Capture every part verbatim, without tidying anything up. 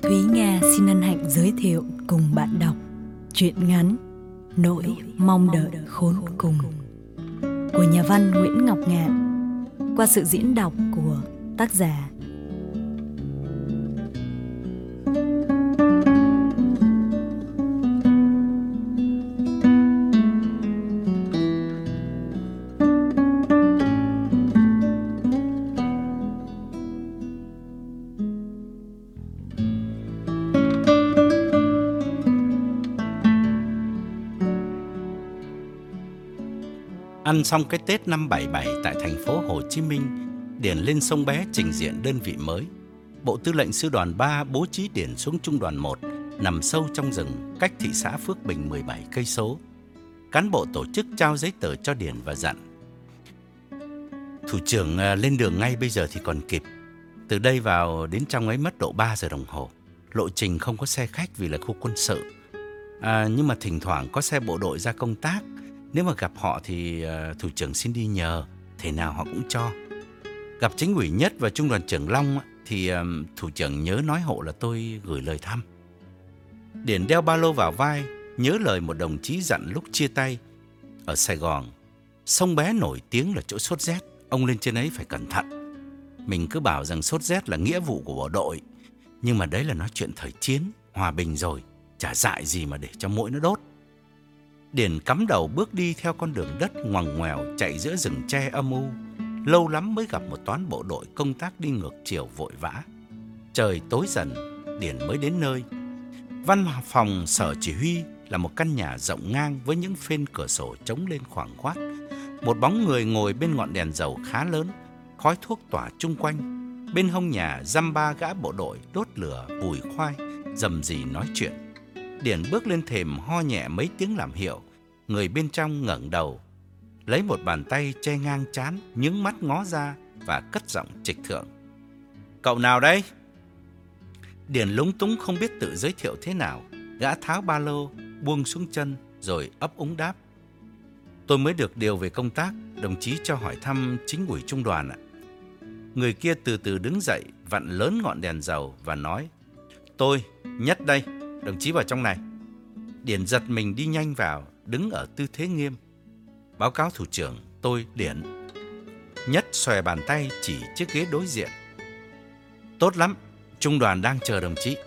Thúy Nga xin hân hạnh giới thiệu cùng bạn đọc truyện ngắn Nỗi mong đợi khốn cùng của nhà văn Nguyễn Ngọc Ngạn qua sự diễn đọc của tác giả. Ăn xong cái Tết năm bảy bảy tại thành phố Hồ Chí Minh, Điển lên Sông Bé trình diện đơn vị mới. Bộ Tư lệnh Sư đoàn ba bố trí Điển xuống Trung đoàn một, nằm sâu trong rừng, cách thị xã Phước Bình mười bảy cây số. Cán bộ tổ chức trao giấy tờ cho Điển và dặn: thủ trưởng lên đường ngay bây giờ thì còn kịp. Từ đây vào đến trong ấy mất độ ba giờ đồng hồ. Lộ trình không có xe khách vì là khu quân sự. À, nhưng mà thỉnh thoảng có xe bộ đội ra công tác. Nếu mà gặp họ thì uh, thủ trưởng xin đi nhờ, thế nào họ cũng cho. Gặp chính ủy Nhất và trung đoàn trưởng Long thì uh, thủ trưởng nhớ nói hộ là tôi gửi lời thăm. Điển đeo ba lô vào vai, nhớ lời một đồng chí dặn lúc chia tay. Ở Sài Gòn, Sông Bé nổi tiếng là chỗ sốt rét, ông lên trên ấy phải cẩn thận. Mình cứ bảo rằng sốt rét là nghĩa vụ của bộ đội, nhưng mà đấy là nói chuyện thời chiến, hòa bình rồi, chả dại gì mà để cho mũi nó đốt. Điển cắm đầu bước đi theo con đường đất ngoằn ngoèo chạy giữa rừng tre âm u. Lâu lắm mới gặp một toán bộ đội công tác đi ngược chiều vội vã. Trời tối dần, Điển mới đến nơi. Văn phòng sở chỉ huy là một căn nhà rộng ngang với những phên cửa sổ trống lên khoảng khoát. Một bóng người ngồi bên ngọn đèn dầu khá lớn, khói thuốc tỏa chung quanh. Bên hông nhà dăm ba gã bộ đội đốt lửa vùi khoai, rầm rì nói chuyện. Điển bước lên thềm ho nhẹ mấy tiếng làm hiệu. Người bên trong ngẩng đầu, lấy một bàn tay che ngang trán, nhướng mắt ngó ra và cất giọng trịch thượng: "Cậu nào đây?" Điển lúng túng không biết tự giới thiệu thế nào. Gã tháo ba lô, buông xuống chân rồi ấp úng đáp: "Tôi mới được điều về công tác, đồng chí cho hỏi thăm chính ủy trung đoàn ạ." Người kia từ từ đứng dậy, vặn lớn ngọn đèn dầu và nói: "Tôi, Nhất đây, đồng chí vào trong này." Điển giật mình đi nhanh vào, đứng ở tư thế nghiêm. "Báo cáo thủ trưởng, tôi Điển." Nhất xòe bàn tay chỉ chiếc ghế đối diện: "Tốt lắm, trung đoàn đang chờ đồng chí."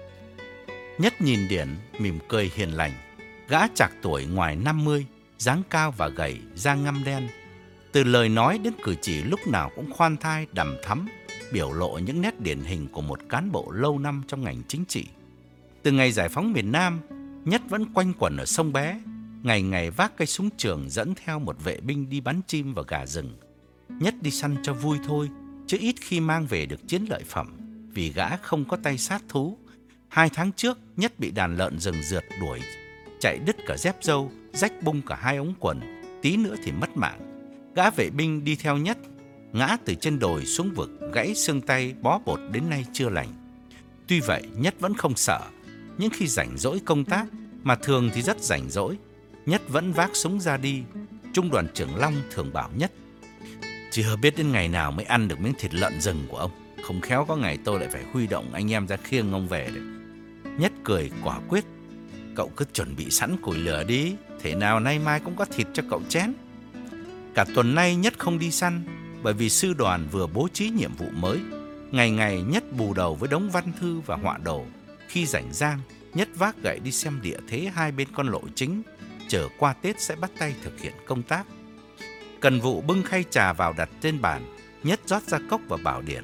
Nhất nhìn Điển, mỉm cười hiền lành. Gã trạc tuổi ngoài năm mươi, dáng cao và gầy, da ngăm đen. Từ lời nói đến cử chỉ lúc nào cũng khoan thai, đằm thắm, biểu lộ những nét điển hình của một cán bộ lâu năm trong ngành chính trị. Từ ngày giải phóng miền Nam, Nhất vẫn quanh quẩn ở Sông Bé, ngày ngày vác cây súng trường dẫn theo một vệ binh đi bắn chim và gà rừng. Nhất đi săn cho vui thôi, chứ ít khi mang về được chiến lợi phẩm, vì gã không có tay sát thú. Hai tháng trước, Nhất bị đàn lợn rừng rượt đuổi, chạy đứt cả dép râu, rách bung cả hai ống quần, tí nữa thì mất mạng. Gã vệ binh đi theo Nhất, ngã từ trên đồi xuống vực, gãy xương tay, bó bột đến nay chưa lành. Tuy vậy, Nhất vẫn không sợ. Những khi rảnh rỗi công tác, mà thường thì rất rảnh rỗi, Nhất vẫn vác súng ra đi. Trung đoàn trưởng Long thường bảo Nhất: "Chưa biết đến ngày nào mới ăn được miếng thịt lợn rừng của ông. Không khéo có ngày tôi lại phải huy động anh em ra khiêng ông về đấy." Nhất cười quả quyết: "Cậu cứ chuẩn bị sẵn củi lửa đi, thế nào nay mai cũng có thịt cho cậu chén." Cả tuần nay Nhất không đi săn, bởi vì sư đoàn vừa bố trí nhiệm vụ mới. Ngày ngày Nhất bù đầu với đống văn thư và họa đồ. Khi rảnh rang, Nhất vác gậy đi xem địa thế hai bên con lộ chính, chờ qua Tết sẽ bắt tay thực hiện công tác. Cần vụ bưng khay trà vào đặt trên bàn, Nhất rót ra cốc và bảo Điển: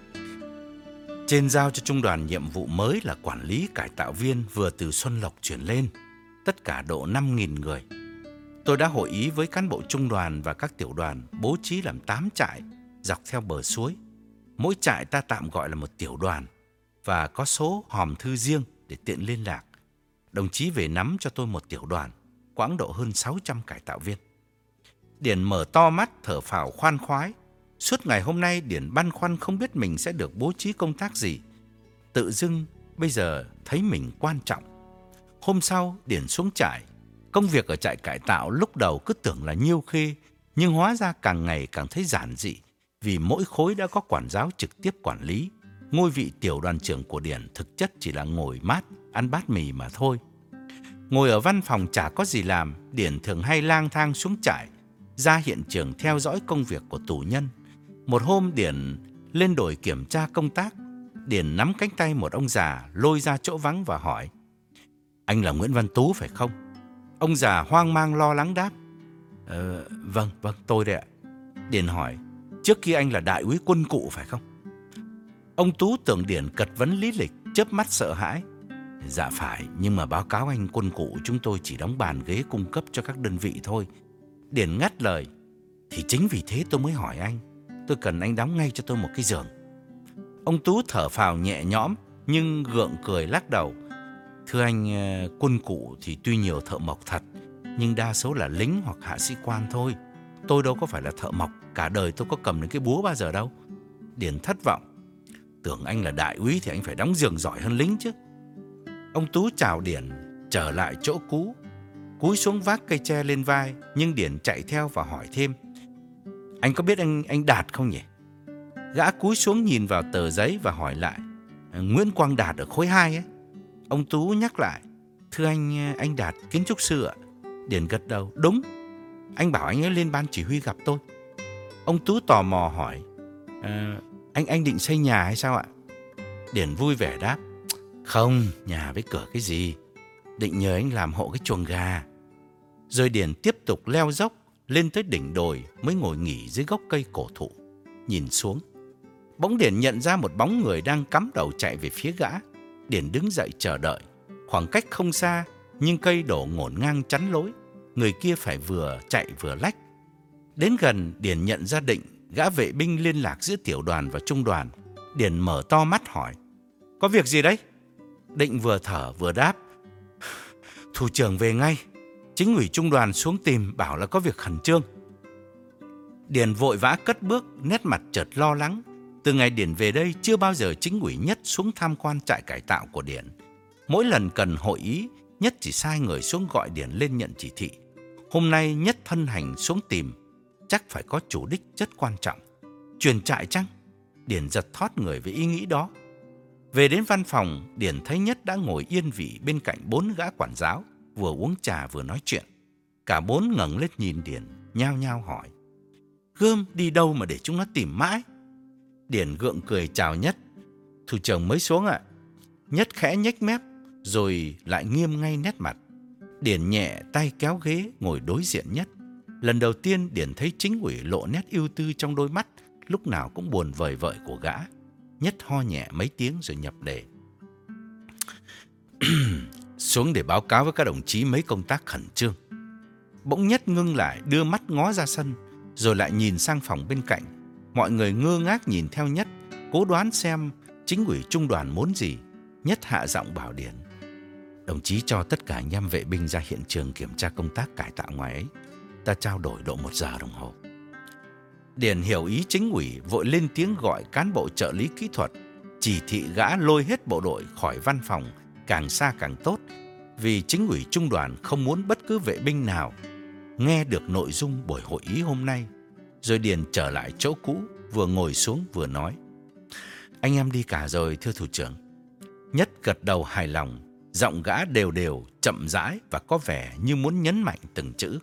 "Trên giao cho trung đoàn nhiệm vụ mới là quản lý cải tạo viên vừa từ Xuân Lộc chuyển lên, tất cả độ năm nghìn người. Tôi đã hội ý với cán bộ trung đoàn và các tiểu đoàn bố trí làm tám trại dọc theo bờ suối. Mỗi trại ta tạm gọi là một tiểu đoàn và có số hòm thư riêng để tiện liên lạc. Đồng chí về nắm cho tôi một tiểu đoàn, quãng độ hơn sáu trăm cải tạo viên." Điển mở to mắt thở phào khoan khoái. Suốt ngày hôm nay Điển băn khoăn không biết mình sẽ được bố trí công tác gì. Tự dưng bây giờ thấy mình quan trọng. Hôm sau Điển xuống trại. Công việc ở trại cải tạo lúc đầu cứ tưởng là nhiêu khê, nhưng hóa ra càng ngày càng thấy giản dị, vì mỗi khối đã có quản giáo trực tiếp quản lý. ngôi vị tiểu đoàn trưởng của Điển thực chất chỉ là ngồi mát, ăn bát mì mà thôi. Ngồi ở văn phòng chả có gì làm, Điển thường hay lang thang xuống trại, ra hiện trường theo dõi công việc của tù nhân. Một hôm Điển lên đồi kiểm tra công tác, Điển nắm cánh tay một ông già lôi ra chỗ vắng và hỏi: "Anh là Nguyễn Văn Tú phải không?" Ông già hoang mang lo lắng đáp: Ờ, vâng, vâng, tôi đây ạ. Điển hỏi: "Trước kia anh là đại úy quân cụ phải không?" Ông Tú tưởng Điển cật vấn lý lịch, chớp mắt sợ hãi: "Dạ phải, nhưng mà báo cáo anh, quân cụ chúng tôi chỉ đóng bàn ghế cung cấp cho các đơn vị thôi." Điển ngắt lời: "Thì chính vì thế tôi mới hỏi anh. Tôi cần anh đóng ngay cho tôi một cái giường." Ông Tú thở phào nhẹ nhõm nhưng gượng cười lắc đầu: "Thưa anh, quân cụ thì tuy nhiều thợ mộc thật, nhưng đa số là lính hoặc hạ sĩ quan thôi. Tôi đâu có phải là thợ mộc, cả đời tôi có cầm đến cái búa bao giờ đâu." Điển thất vọng: "Tưởng anh là đại úy thì anh phải đóng giường giỏi hơn lính chứ." Ông Tú chào Điển, trở lại chỗ cũ, cúi xuống vác cây tre lên vai, nhưng Điển chạy theo và hỏi thêm: "Anh có biết anh anh Đạt không nhỉ?" Gã cúi xuống nhìn vào tờ giấy và hỏi lại: "Nguyễn Quang Đạt ở khối hai ấy." Ông Tú nhắc lại: "Thưa anh, anh Đạt kiến trúc sư ạ." Điển gật đầu: "Đúng, anh bảo anh ấy lên ban chỉ huy gặp tôi." Ông Tú tò mò hỏi: à, anh anh định xây nhà hay sao ạ?" Điển vui vẻ đáp: "Không, nhà với cửa cái gì, định nhờ anh làm hộ cái chuồng gà." Rồi Điển tiếp tục leo dốc lên tới đỉnh đồi, mới ngồi nghỉ dưới gốc cây cổ thụ, nhìn xuống. Bỗng Điển nhận ra một bóng người đang cắm đầu chạy về phía gã. Điển đứng dậy chờ đợi. Khoảng cách không xa, nhưng cây đổ ngổn ngang chắn lối, người kia phải vừa chạy vừa lách. Đến gần, Điển nhận ra Định, gã vệ binh liên lạc giữa tiểu đoàn và trung đoàn. Điển mở to mắt hỏi: "Có việc gì đấy?" Định vừa thở vừa đáp: "Thủ trưởng về ngay, chính ủy trung đoàn xuống tìm, bảo là có việc khẩn trương." Điển vội vã cất bước, nét mặt chợt lo lắng. Từ ngày Điển về đây, chưa bao giờ chính ủy Nhất xuống tham quan trại cải tạo của Điển. Mỗi lần cần hội ý, Nhất chỉ sai người xuống gọi Điển lên nhận chỉ thị. Hôm nay Nhất thân hành xuống tìm, chắc phải có chủ đích rất quan trọng. Truyền trại chăng? Điển giật thót người với ý nghĩ đó. Về đến văn phòng, Điển thấy Nhất đã ngồi yên vị bên cạnh bốn gã quản giáo, vừa uống trà vừa nói chuyện. Cả bốn ngẩng lên nhìn Điển, nhao nhao hỏi: "Gươm đi đâu mà để chúng nó tìm mãi?" Điển gượng cười chào Nhất: "Thủ trưởng mới xuống ạ." Nhất khẽ nhếch mép, rồi lại nghiêm ngay nét mặt. Điển nhẹ tay kéo ghế ngồi đối diện Nhất. Lần đầu tiên Điển thấy chính ủy lộ nét ưu tư trong đôi mắt, lúc nào cũng buồn vời vợi của gã. Nhất ho nhẹ mấy tiếng rồi nhập đề: "Xuống để báo cáo với các đồng chí mấy công tác khẩn trương." Bỗng Nhất ngưng lại, đưa mắt ngó ra sân, rồi lại nhìn sang phòng bên cạnh. Mọi người ngơ ngác nhìn theo Nhất, cố đoán xem chính ủy trung đoàn muốn gì. Nhất hạ giọng bảo Điển: "Đồng chí cho tất cả anh em vệ binh ra hiện trường kiểm tra công tác cải tạo ngoài ấy. Ta trao đổi độ một giờ đồng hồ." Điển hiểu ý chính ủy, vội lên tiếng gọi cán bộ trợ lý kỹ thuật, chỉ thị gã lôi hết bộ đội khỏi văn phòng, càng xa càng tốt, vì chính ủy trung đoàn không muốn bất cứ vệ binh nào nghe được nội dung buổi hội ý hôm nay. Rồi Điển trở lại chỗ cũ, vừa ngồi xuống vừa nói: "Anh em đi cả rồi, thưa thủ trưởng." Nhất gật đầu hài lòng, giọng gã đều đều, chậm rãi và có vẻ như muốn nhấn mạnh từng chữ: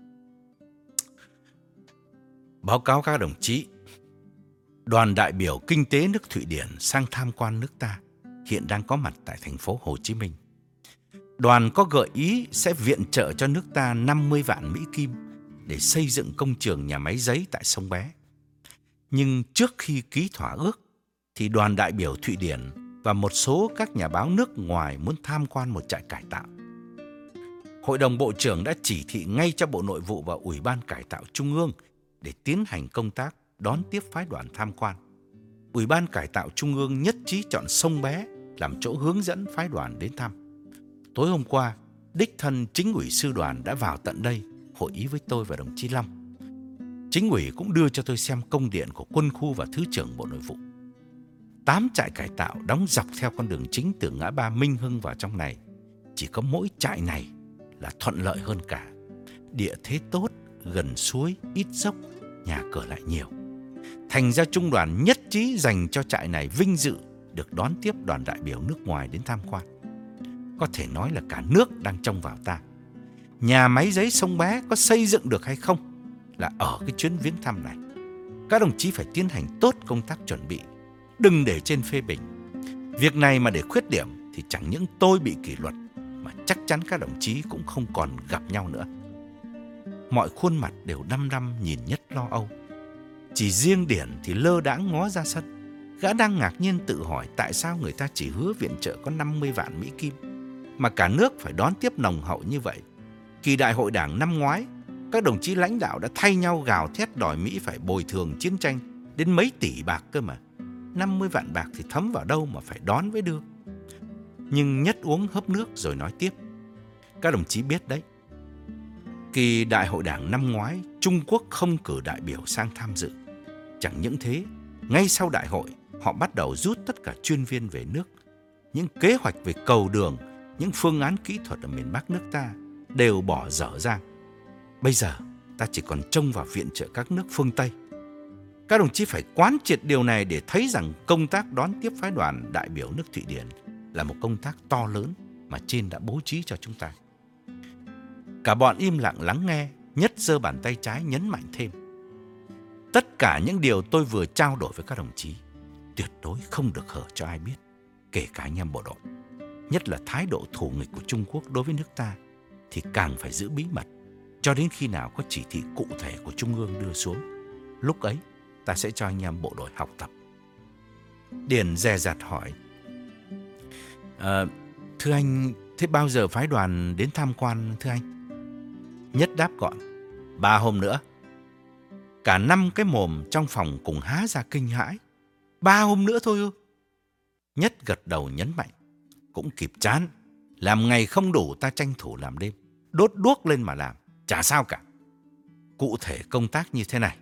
"Báo cáo các đồng chí, đoàn đại biểu kinh tế nước Thụy Điển sang tham quan nước ta, hiện đang có mặt tại thành phố Hồ Chí Minh. Đoàn có gợi ý sẽ viện trợ cho nước ta năm mươi vạn Mỹ Kim để xây dựng công trường nhà máy giấy tại sông Bé. Nhưng trước khi ký thỏa ước, thì đoàn đại biểu Thụy Điển và một số các nhà báo nước ngoài muốn tham quan một trại cải tạo. Hội đồng Bộ trưởng đã chỉ thị ngay cho Bộ Nội vụ và Ủy ban Cải tạo Trung ương để tiến hành công tác đón tiếp phái đoàn tham quan. Ủy ban Cải tạo Trung ương nhất trí chọn sông Bé làm chỗ hướng dẫn phái đoàn đến thăm. Tối hôm qua, đích thân chính ủy sư đoàn đã vào tận đây hội ý với tôi và đồng chí Long. Chính ủy cũng đưa cho tôi xem công điện của quân khu và Thứ trưởng Bộ Nội vụ. Tám trại cải tạo đóng dọc theo con đường chính từ ngã ba Minh Hưng vào trong này. Chỉ có mỗi trại này là thuận lợi hơn cả. Địa thế tốt, gần suối, ít dốc, nhà cửa lại nhiều. Thành ra trung đoàn nhất trí dành cho trại này vinh dự được đón tiếp đoàn đại biểu nước ngoài đến tham quan. Có thể nói là cả nước đang trông vào ta. Nhà máy giấy Sông Bé có xây dựng được hay không là ở cái chuyến viếng thăm này. Các đồng chí phải tiến hành tốt công tác chuẩn bị, đừng để trên phê bình. Việc này mà để khuyết điểm thì chẳng những tôi bị kỷ luật, mà chắc chắn các đồng chí cũng không còn gặp nhau nữa. Mọi khuôn mặt đều đăm đăm nhìn Nhất lo âu. Chỉ riêng Điển thì lơ đãng ngó ra sân. Gã đang ngạc nhiên tự hỏi tại sao người ta chỉ hứa viện trợ có năm mươi vạn Mỹ Kim, mà cả nước phải đón tiếp nồng hậu như vậy. Kỳ đại hội đảng năm ngoái, các đồng chí lãnh đạo đã thay nhau gào thét đòi Mỹ phải bồi thường chiến tranh đến mấy tỷ bạc cơ mà. năm mươi vạn bạc thì thấm vào đâu mà phải đón với đưa. Nhưng Nhất uống hớp nước rồi nói tiếp. Các đồng chí biết đấy, kỳ đại hội đảng năm ngoái, Trung Quốc không cử đại biểu sang tham dự. Chẳng những thế, ngay sau đại hội, họ bắt đầu rút tất cả chuyên viên về nước. Những kế hoạch về cầu đường, những phương án kỹ thuật ở miền Bắc nước ta đều bỏ dở dang. Bây giờ, ta chỉ còn trông vào viện trợ các nước phương Tây. Các đồng chí phải quán triệt điều này để thấy rằng công tác đón tiếp phái đoàn đại biểu nước Thụy Điển là một công tác to lớn mà trên đã bố trí cho chúng ta. Cả bọn im lặng lắng nghe, Nhất giơ bàn tay trái nhấn mạnh thêm. Tất cả những điều tôi vừa trao đổi với các đồng chí tuyệt đối không được hở cho ai biết, kể cả anh em bộ đội. Nhất là thái độ thù nghịch của Trung Quốc đối với nước ta thì càng phải giữ bí mật, cho đến khi nào có chỉ thị cụ thể của Trung ương đưa xuống. Lúc ấy ta sẽ cho anh em bộ đội học tập. Điền dè dặt hỏi. À, thưa anh, thế bao giờ phái đoàn đến tham quan thưa anh? Nhất đáp gọn. Ba hôm nữa. Cả năm cái mồm trong phòng cùng há ra kinh hãi. Ba hôm nữa thôi ư? Nhất gật đầu nhấn mạnh. Cũng kịp chán. Làm ngày không đủ ta tranh thủ làm đêm. Đốt đuốc lên mà làm. Chả sao cả. Cụ thể công tác như thế này.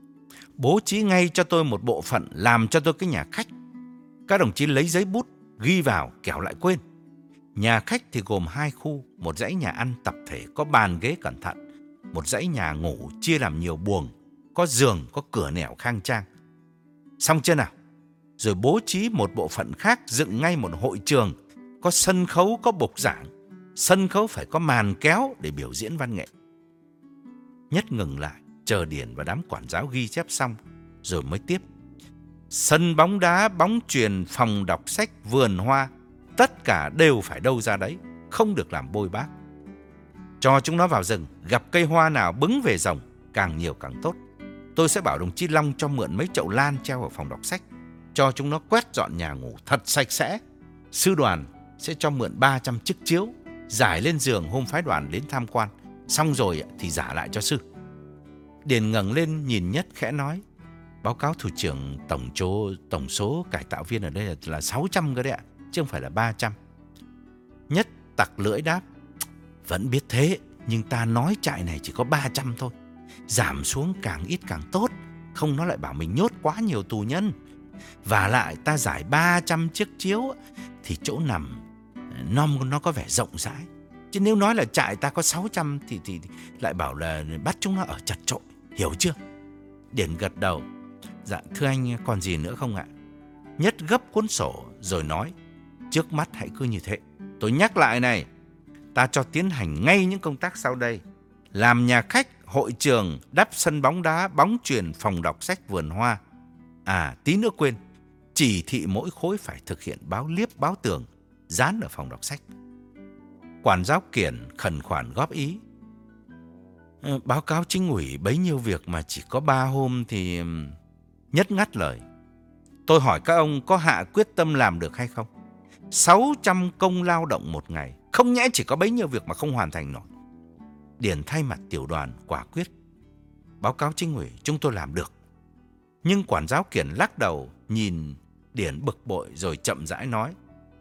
Bố trí ngay cho tôi một bộ phận làm cho tôi cái nhà khách. Các đồng chí lấy giấy bút ghi vào kẻo lại quên. Nhà khách thì gồm hai khu. Một dãy nhà ăn tập thể có bàn ghế cẩn thận. Một dãy nhà ngủ chia làm nhiều buồng, có giường, có cửa nẻo khang trang. Xong chưa nào? Rồi bố trí một bộ phận khác dựng ngay một hội trường, có sân khấu, có bục giảng. Sân khấu phải có màn kéo để biểu diễn văn nghệ. Nhất ngừng lại, chờ Điền và đám quản giáo ghi chép xong, rồi mới tiếp. Sân bóng đá, bóng chuyền, phòng đọc sách, vườn hoa, tất cả đều phải đâu ra đấy, không được làm bôi bác. Cho chúng nó vào rừng, gặp cây hoa nào bứng về rồng, càng nhiều càng tốt. Tôi sẽ bảo đồng chí Long cho mượn mấy chậu lan treo ở phòng đọc sách, cho chúng nó quét dọn nhà ngủ thật sạch sẽ. Sư đoàn sẽ cho mượn ba trăm chiếc chiếu, giải lên giường hôm phái đoàn đến tham quan. Xong rồi thì giả lại cho sư. Điền ngẩng lên nhìn Nhất khẽ nói. Báo cáo thủ trưởng, tổng số, tổng số cải tạo viên ở đây là, là sáu trăm cơ đấy ạ, chứ không phải là ba trăm. Nhất tặc lưỡi đáp. Vẫn biết thế, nhưng ta nói trại này chỉ có ba trăm thôi. Giảm xuống càng ít càng tốt, không nó lại bảo mình nhốt quá nhiều tù nhân. Và lại ta giải ba trăm chiếc chiếu thì chỗ nằm nó, nó có vẻ rộng rãi. Chứ nếu nói là trại ta có sáu trăm thì, thì, thì lại bảo là bắt chúng nó ở chật chội, hiểu chưa? Điển gật đầu. Dạ thưa anh còn gì nữa không ạ? Nhất gấp cuốn sổ rồi nói. Trước mắt hãy cứ như thế. Tôi nhắc lại này, ta cho tiến hành ngay những công tác sau đây. Làm nhà khách, hội trường, đắp sân bóng đá, bóng chuyền, phòng đọc sách, vườn hoa. À, tí nữa quên, chỉ thị mỗi khối phải thực hiện báo liếp, báo tường, dán ở phòng đọc sách. Quản giáo Kiển khẩn khoản góp ý. Ờ, báo cáo chính ủy bấy nhiêu việc mà chỉ có ba hôm thì... Nhất ngắt lời. Tôi hỏi các ông có hạ quyết tâm làm được hay không? sáu trăm công lao động một ngày, không nhẽ chỉ có bấy nhiêu việc mà không hoàn thành nổi. Điền thay mặt tiểu đoàn quả quyết. Báo cáo chính ủy, chúng tôi làm được. Nhưng quản giáo Kiển lắc đầu, nhìn Điền bực bội rồi chậm rãi nói.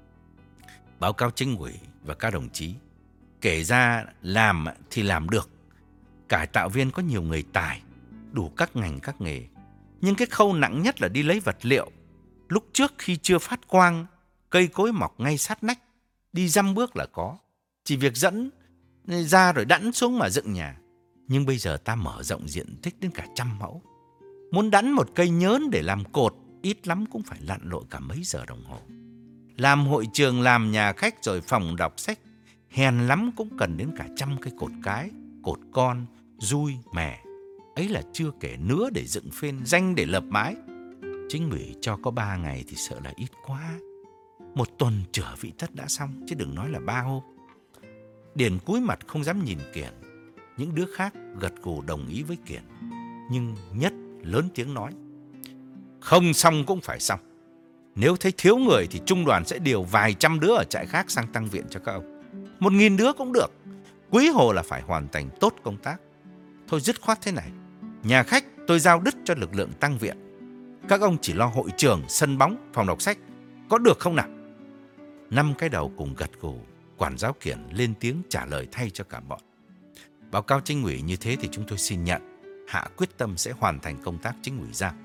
Báo cáo chính ủy và các đồng chí, kể ra làm thì làm được. Cải tạo viên có nhiều người tài, đủ các ngành các nghề. Nhưng cái khâu nặng nhất là đi lấy vật liệu. Lúc trước khi chưa phát quang, cây cối mọc ngay sát nách, đi dăm bước là có. Chỉ việc dẫn ra rồi đẵn xuống mà dựng nhà. Nhưng bây giờ ta mở rộng diện tích đến cả trăm mẫu. Muốn đẵn một cây nhớn để làm cột ít lắm cũng phải lặn lội cả mấy giờ đồng hồ. Làm hội trường, làm nhà khách rồi phòng đọc sách, hèn lắm cũng cần đến cả trăm cây cột cái, cột con, dui, mẻ. Ấy là chưa kể nữa để dựng phên, danh để lập mái. Chính ủy cho có ba ngày thì sợ là ít quá. Một tuần chữa vị tất đã xong, chứ đừng nói là ba hôm. Điền cúi mặt không dám nhìn Kiển. Những đứa khác gật gù đồng ý với Kiển. Nhưng Nhất lớn tiếng nói: không xong cũng phải xong. Nếu thấy thiếu người thì trung đoàn sẽ điều vài trăm đứa ở trại khác sang tăng viện cho các ông. Một nghìn đứa cũng được. Quý hồ là phải hoàn thành tốt công tác. Thôi dứt khoát thế này, nhà khách tôi giao đứt cho lực lượng tăng viện. Các ông chỉ lo hội trường, sân bóng, phòng đọc sách, có được không nào? Năm cái đầu cùng gật gù. Quản giáo Kiển lên tiếng trả lời thay cho cả bọn. Báo cáo chính ủy như thế thì chúng tôi xin nhận. Hạ quyết tâm sẽ hoàn thành công tác chính ủy giao.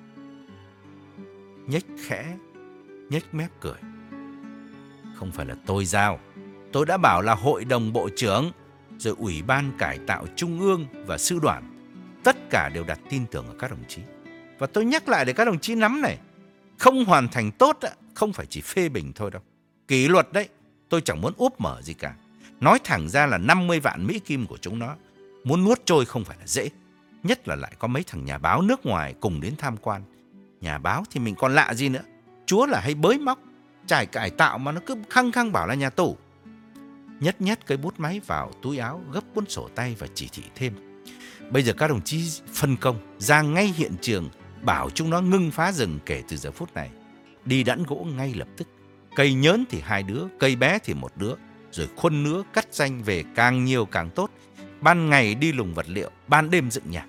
Nhếch khẽ, nhếch mép cười. Không phải là tôi giao. Tôi đã bảo là hội đồng bộ trưởng, rồi ủy ban cải tạo trung ương và sư đoàn. Tất cả đều đặt tin tưởng ở các đồng chí. Và tôi nhắc lại để các đồng chí nắm này. Không hoàn thành tốt, không phải chỉ phê bình thôi đâu. Kỷ luật đấy, tôi chẳng muốn úp mở gì cả. Nói thẳng ra là năm mươi vạn Mỹ Kim của chúng nó muốn nuốt trôi không phải là dễ. Nhất là lại có mấy thằng nhà báo nước ngoài cùng đến tham quan. Nhà báo thì mình còn lạ gì nữa. Chúa là hay bới móc, trải cải tạo mà nó cứ khăng khăng bảo là nhà tù. Nhất nhét cây bút máy vào túi áo, gấp cuốn sổ tay và chỉ thị thêm. Bây giờ các đồng chí phân công ra ngay hiện trường, bảo chúng nó ngưng phá rừng kể từ giờ phút này. Đi đẵn gỗ ngay lập tức. Cây nhớn thì hai đứa, cây bé thì một đứa. Rồi khuân nứa cắt ranh về càng nhiều càng tốt. Ban ngày đi lùng vật liệu, ban đêm dựng nhà.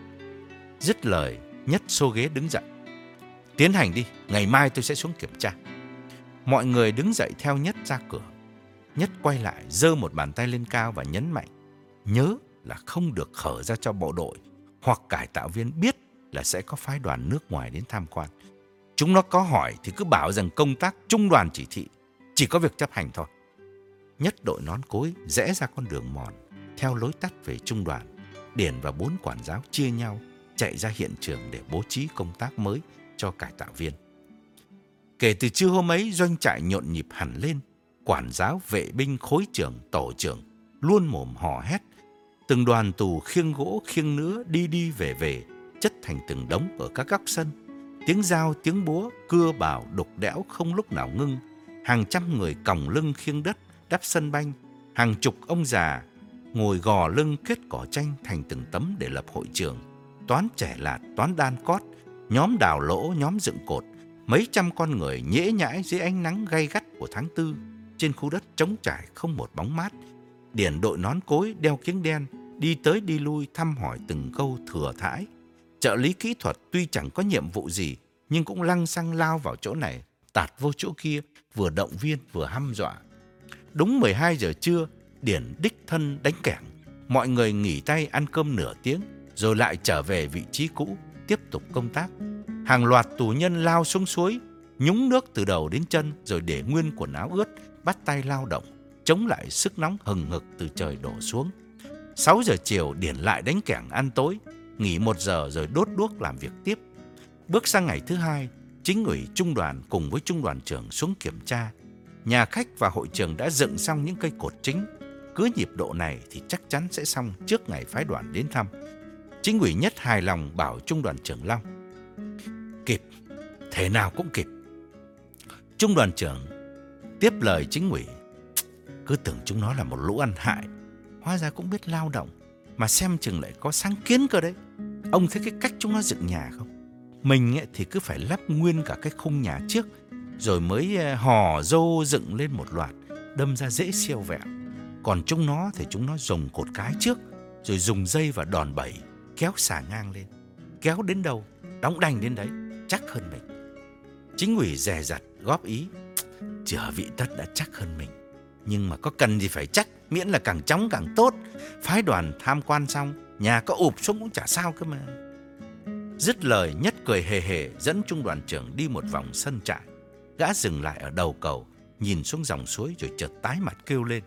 Dứt lời, Nhất xô ghế đứng dậy. Tiến hành đi, ngày mai tôi sẽ xuống kiểm tra. Mọi người đứng dậy theo Nhất ra cửa. Nhất quay lại, giơ một bàn tay lên cao và nhấn mạnh. Nhớ là không được khở ra cho bộ đội hoặc cải tạo viên biết là sẽ có phái đoàn nước ngoài đến tham quan. Chúng nó có hỏi thì cứ bảo rằng công tác trung đoàn chỉ thị, chỉ có việc chấp hành thôi. Nhất đội nón cối rẽ ra con đường mòn, theo lối tắt về trung đoàn. Điển và bốn quản giáo chia nhau chạy ra hiện trường để bố trí công tác mới cho cải tạo viên. Kể từ trưa hôm ấy, doanh trại nhộn nhịp hẳn lên. Quản giáo, vệ binh, khối trưởng, tổ trưởng luôn mồm hò hét. Từng đoàn tù khiêng gỗ khiêng nứa đi đi về về, chất thành từng đống ở các góc sân. Tiếng dao, tiếng búa, cưa bảo, đục đẽo không lúc nào ngưng. Hàng trăm người còng lưng khiêng đất, đắp sân banh. Hàng chục ông già ngồi gò lưng kết cỏ tranh thành từng tấm để lập hội trường. Toán trẻ lạt, toán đan cót, nhóm đào lỗ, nhóm dựng cột. Mấy trăm con người nhễ nhãi dưới ánh nắng gay gắt của tháng tư. Trên khu đất trống trải không một bóng mát. Điển đội nón cối, đeo kiếng đen, đi tới đi lui thăm hỏi từng câu thừa thãi. Trợ lý kỹ thuật tuy chẳng có nhiệm vụ gì, nhưng cũng lăng xăng lao vào chỗ này, tạt vô chỗ kia, vừa động viên vừa hăm dọa. Đúng mười hai giờ trưa, Điển đích thân đánh kẻng. Mọi người nghỉ tay ăn cơm nửa tiếng, rồi lại trở về vị trí cũ, tiếp tục công tác. Hàng loạt tù nhân lao xuống suối, nhúng nước từ đầu đến chân, rồi để nguyên quần áo ướt, bắt tay lao động, chống lại sức nóng hừng hực từ trời đổ xuống. Sáu giờ chiều, Điển lại đánh kẻng ăn tối, nghỉ một giờ rồi đốt đuốc làm việc tiếp. Bước sang ngày thứ hai, chính ủy trung đoàn cùng với trung đoàn trưởng xuống kiểm tra. Nhà khách và hội trường đã dựng xong những cây cột chính. Cứ nhịp độ này thì chắc chắn sẽ xong trước ngày phái đoàn đến thăm. Chính ủy Nhất hài lòng bảo trung đoàn trưởng Long: kịp, thế nào cũng kịp. Trung đoàn trưởng tiếp lời chính ủy: cứ tưởng chúng nó là một lũ ăn hại, hóa ra cũng biết lao động, mà xem chừng lại có sáng kiến cơ đấy. Ông thấy cái cách chúng nó dựng nhà không? Mình ấy thì cứ phải lắp nguyên cả cái khung nhà trước, rồi mới hò rô dựng lên một loạt, đâm ra dễ siêu vẹo. Còn chúng nó thì chúng nó dùng cột cái trước, rồi dùng dây và đòn bẩy kéo xà ngang lên. Kéo đến đâu, đóng đành đến đấy, chắc hơn mình. Chính ủy dè dặt góp ý: chửa vị tất đã chắc hơn mình, nhưng mà có cần gì phải chắc, miễn là càng chóng càng tốt. Phái đoàn tham quan xong, nhà có ụp xuống cũng chả sao cơ mà. Dứt lời, Nhất cười hề hề dẫn trung đoàn trưởng đi một vòng sân trại. Gã dừng lại ở đầu cầu, nhìn xuống dòng suối rồi chợt tái mặt kêu lên: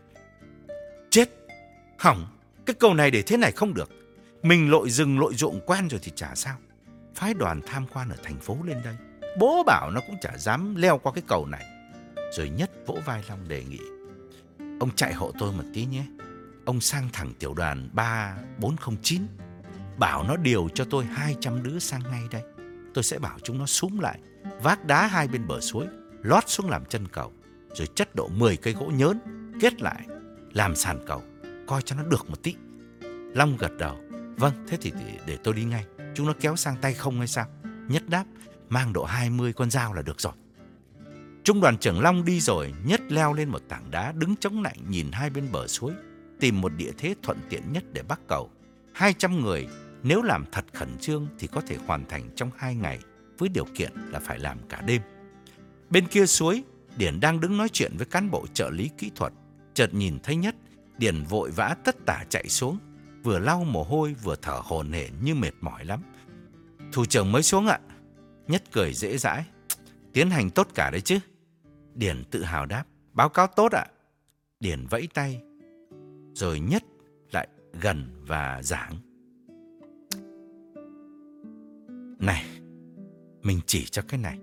chết, hỏng, cái câu này để thế này không được. Mình lội rừng lội ruộng quen rồi thì chả sao. Phái đoàn tham quan ở thành phố lên đây, Bố bảo nó cũng chả dám leo qua cái cầu này. Rồi Nhất vỗ vai Long đề nghị: ông chạy hộ tôi một tí nhé. Ông sang thẳng tiểu đoàn ba bốn không chín, bảo nó điều cho tôi hai trăm đứa sang ngay đây. Tôi sẽ bảo chúng nó xúm lại, vác đá hai bên bờ suối, lót xuống làm chân cầu, rồi chất độ mười cây gỗ nhớn, kết lại, làm sàn cầu, coi cho nó được một tí. Long gật đầu: vâng, thế thì để, để tôi đi ngay. Chúng nó kéo sang tay không hay sao? Nhất đáp: mang độ hai mươi con dao là được rồi. Trung đoàn trưởng Long đi rồi, Nhất leo lên một tảng đá đứng chống lạnh nhìn hai bên bờ suối, tìm một địa thế thuận tiện nhất để bắc cầu. Hai trăm người nếu làm thật khẩn trương thì có thể hoàn thành trong hai ngày, với điều kiện là phải làm cả đêm. Bên kia suối, Điển đang đứng nói chuyện với cán bộ trợ lý kỹ thuật. Chợt nhìn thấy Nhất, Điển vội vã tất tả chạy xuống, vừa lau mồ hôi vừa thở hổn hển như mệt mỏi lắm. Thủ trưởng mới xuống ạ. Nhất cười dễ dãi: tiến hành tốt cả đấy chứ? Điển tự hào đáp: báo cáo tốt ạ. Điển vẫy tay, rồi Nhất lại gần và giảng: này, mình chỉ cho cái này.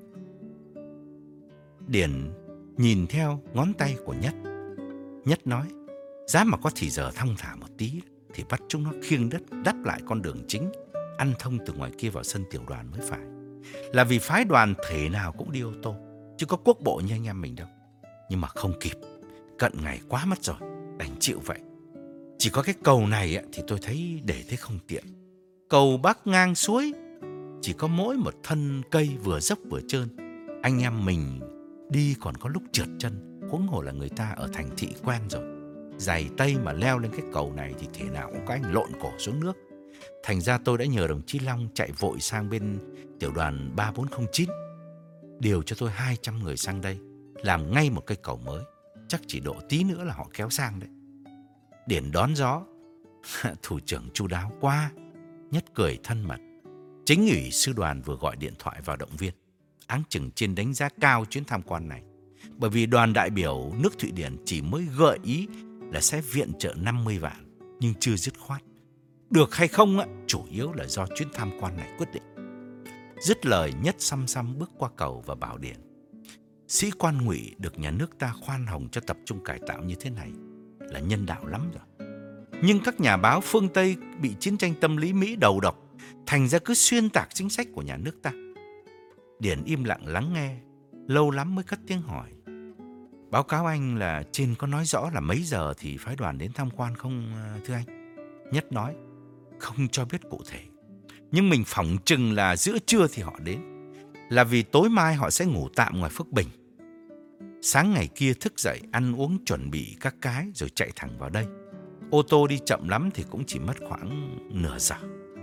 Điển nhìn theo ngón tay của Nhất. Nhất nói: giá mà có thì giờ thong thả một tí thì bắt chúng nó khiêng đất đắp lại con đường chính, ăn thông từ ngoài kia vào sân tiểu đoàn mới phải. Là vì phái đoàn thể nào cũng đi ô tô, chứ có quốc bộ như anh em mình đâu. Nhưng mà không kịp, cận ngày quá mất rồi, đành chịu vậy. Chỉ có cái cầu này thì tôi thấy để thế không tiện. Cầu bắc ngang suối, chỉ có mỗi một thân cây vừa dốc vừa trơn. Anh em mình đi còn có lúc trượt chân, huống hồ là người ta ở thành thị quen rồi. Giày tây mà leo lên cái cầu này thì thể nào cũng có anh lộn cổ xuống nước. Thành ra tôi đã nhờ đồng chí Long chạy vội sang bên tiểu đoàn ba bốn không chín, điều cho tôi hai trăm người sang đây, làm ngay một cây cầu mới. Chắc chỉ độ tí nữa là họ kéo sang đấy. Điển đón gió: thủ trưởng chu đáo quá. Nhất cười thân mật. Chính ủy sư đoàn vừa gọi điện thoại vào động viên, áng chừng trên đánh giá cao chuyến tham quan này. Bởi vì đoàn đại biểu nước Thụy Điển chỉ mới gợi ý là sẽ viện trợ năm mươi vạn, nhưng chưa dứt khoát. Được hay không á, chủ yếu là do chuyến tham quan này quyết định. Dứt lời, Nhất xăm xăm bước qua cầu và bảo Điển: sĩ quan Ngụy được nhà nước ta khoan hồng cho tập trung cải tạo như thế này là nhân đạo lắm rồi. Nhưng các nhà báo phương Tây bị chiến tranh tâm lý Mỹ đầu độc, thành ra cứ xuyên tạc chính sách của nhà nước ta. Điển im lặng lắng nghe, lâu lắm mới cất tiếng hỏi: báo cáo anh là trên có nói rõ là mấy giờ thì phái đoàn đến tham quan không thưa anh? Nhất nói: không cho biết cụ thể, nhưng mình phỏng chừng là giữa trưa thì họ đến, là vì tối mai họ sẽ ngủ tạm ngoài Phước Bình. Sáng ngày kia thức dậy ăn uống chuẩn bị các cái rồi chạy thẳng vào đây. Ô tô đi chậm lắm thì cũng chỉ mất khoảng nửa giờ.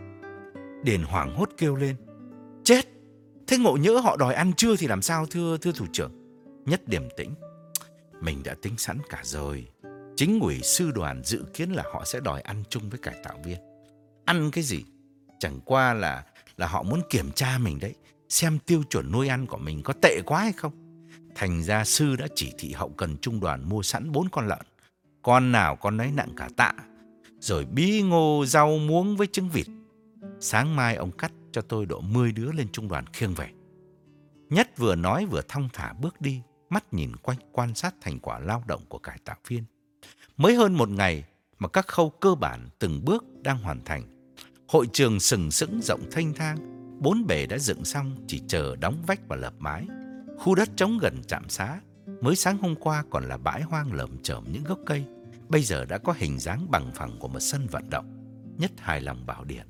Điển hoảng hốt kêu lên: chết! Thế ngộ nhỡ họ đòi ăn trưa thì làm sao thưa thưa thủ trưởng? Nhất điềm tĩnh: mình đã tính sẵn cả rồi. Chính ủy sư đoàn dự kiến là họ sẽ đòi ăn chung với cải tạo viên. Ăn cái gì? Chẳng qua là là họ muốn kiểm tra mình đấy, xem tiêu chuẩn nuôi ăn của mình có tệ quá hay không. Thành ra sư đã chỉ thị hậu cần trung đoàn mua sẵn bốn con lợn, con nào con nấy nặng cả tạ, rồi bí ngô, rau muống với trứng vịt. Sáng mai ông cắt cho tôi độ mười đứa lên trung đoàn khiêng về. Nhất vừa nói vừa thong thả bước đi, mắt nhìn quanh quan sát thành quả lao động của cải tạo viên. Mới hơn một ngày mà các khâu cơ bản từng bước đang hoàn thành. Hội trường sừng sững rộng thênh thang, bốn bể đã dựng xong, chỉ chờ đóng vách và lợp mái. Khu đất trống gần trạm xá, mới sáng hôm qua còn là bãi hoang lởm chởm những gốc cây, bây giờ đã có hình dáng bằng phẳng của một sân vận động. Nhất hài lòng bảo Điển: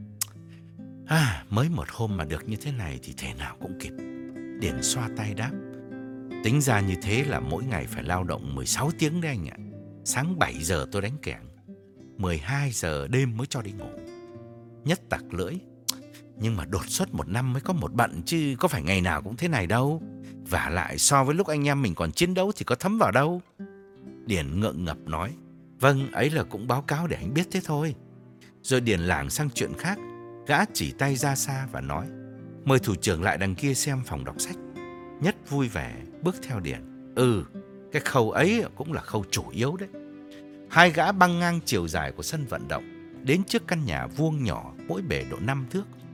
à, mới một hôm mà được như thế này thì thể nào cũng kịp. Điển xoa tay đáp: tính ra như thế là mỗi ngày phải lao động mười sáu tiếng đấy anh ạ. Sáng bảy giờ tôi đánh kẻng, mười hai giờ đêm mới cho đi ngủ. Nhất tặc lưỡi: nhưng mà đột xuất một năm mới có một bận chứ có phải ngày nào cũng thế này đâu. Vả lại so với lúc anh em mình còn chiến đấu thì có thấm vào đâu. Điển ngượng ngập nói: vâng, ấy là cũng báo cáo để anh biết thế thôi. Rồi Điển lảng sang chuyện khác. Gã chỉ tay ra xa và nói: mời thủ trưởng lại đằng kia xem phòng đọc sách. Nhất vui vẻ bước theo Điển: ừ, cái khâu ấy cũng là khâu chủ yếu đấy. Hai gã băng ngang chiều dài của sân vận động, đến trước căn nhà vuông nhỏ, mỗi bể độ năm thước.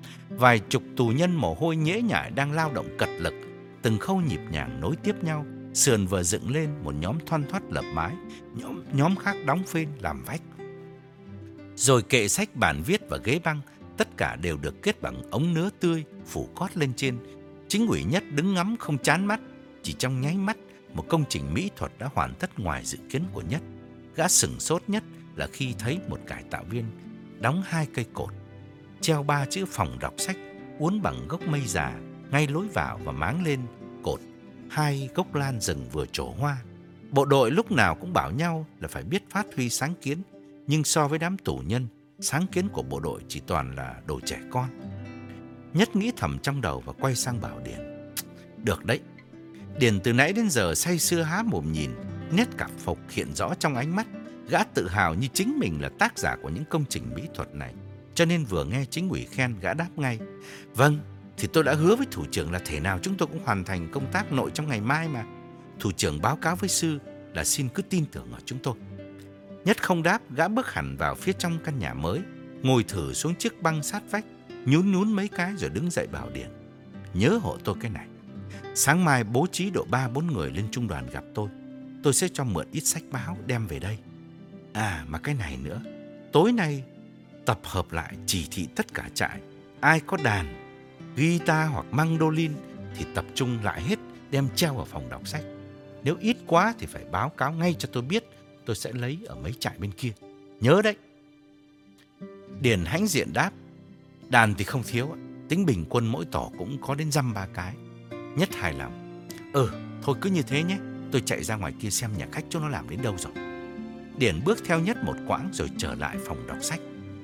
Vài chục tù nhân mồ hôi nhễ nhại đang lao động cật lực, từng khâu nhịp nhàng nối tiếp nhau. Sườn vừa dựng lên, một nhóm thoăn thoắt lợp mái, nhóm, nhóm khác đóng phên làm vách. Rồi kệ sách, bàn viết và ghế băng, tất cả đều được kết bằng ống nứa tươi phủ cót lên trên. Chính ủy Nhất đứng ngắm không chán mắt. Chỉ trong nháy mắt, một công trình mỹ thuật đã hoàn tất ngoài dự kiến của Nhất. Gã sửng sốt nhất là khi thấy một cải tạo viên đóng hai cây cột, treo ba chữ phòng đọc sách uốn bằng gốc mây già ngay lối vào, và máng lên cột hai gốc lan rừng vừa trổ hoa. Bộ đội lúc nào cũng bảo nhau là phải biết phát huy sáng kiến, nhưng so với đám tù nhân, sáng kiến của bộ đội chỉ toàn là đồ trẻ con. Nhất nghĩ thầm trong đầu và quay sang bảo Điền: được đấy. Điền từ nãy đến giờ say sưa há mồm nhìn, nét cảm phục hiện rõ trong ánh mắt. Gã tự hào như chính mình là tác giả của những công trình mỹ thuật này, cho nên vừa nghe chính ủy khen, gã đáp ngay: vâng, thì tôi đã hứa với thủ trưởng là thể nào chúng tôi cũng hoàn thành công tác nội trong ngày mai mà. Thủ trưởng báo cáo với sư là xin cứ tin tưởng ở chúng tôi. Nhất không đáp, gã bước hẳn vào phía trong căn nhà mới, ngồi thử xuống chiếc băng sát vách, nhún nhún mấy cái rồi đứng dậy bảo Điền: nhớ hộ tôi cái này. Sáng mai bố trí độ ba bốn người lên trung đoàn gặp tôi. Tôi sẽ cho mượn ít sách báo đem về đây. À mà cái này nữa, tối nay tập hợp lại chỉ thị tất cả trại, ai có đàn, guitar hoặc mandolin thì tập trung lại hết, đem treo vào phòng đọc sách. Nếu ít quá thì phải báo cáo ngay cho tôi biết, tôi sẽ lấy ở mấy trại bên kia. Nhớ đấy. Điền hãnh diện đáp: đàn thì không thiếu, tính bình quân mỗi tổ cũng có đến dăm ba cái. Nhất hài lòng: Ừ, thôi cứ như thế nhé, tôi chạy ra ngoài kia xem nhà khách cho nó làm đến đâu rồi. Điền bước theo Nhất một quãng rồi trở lại phòng đọc sách.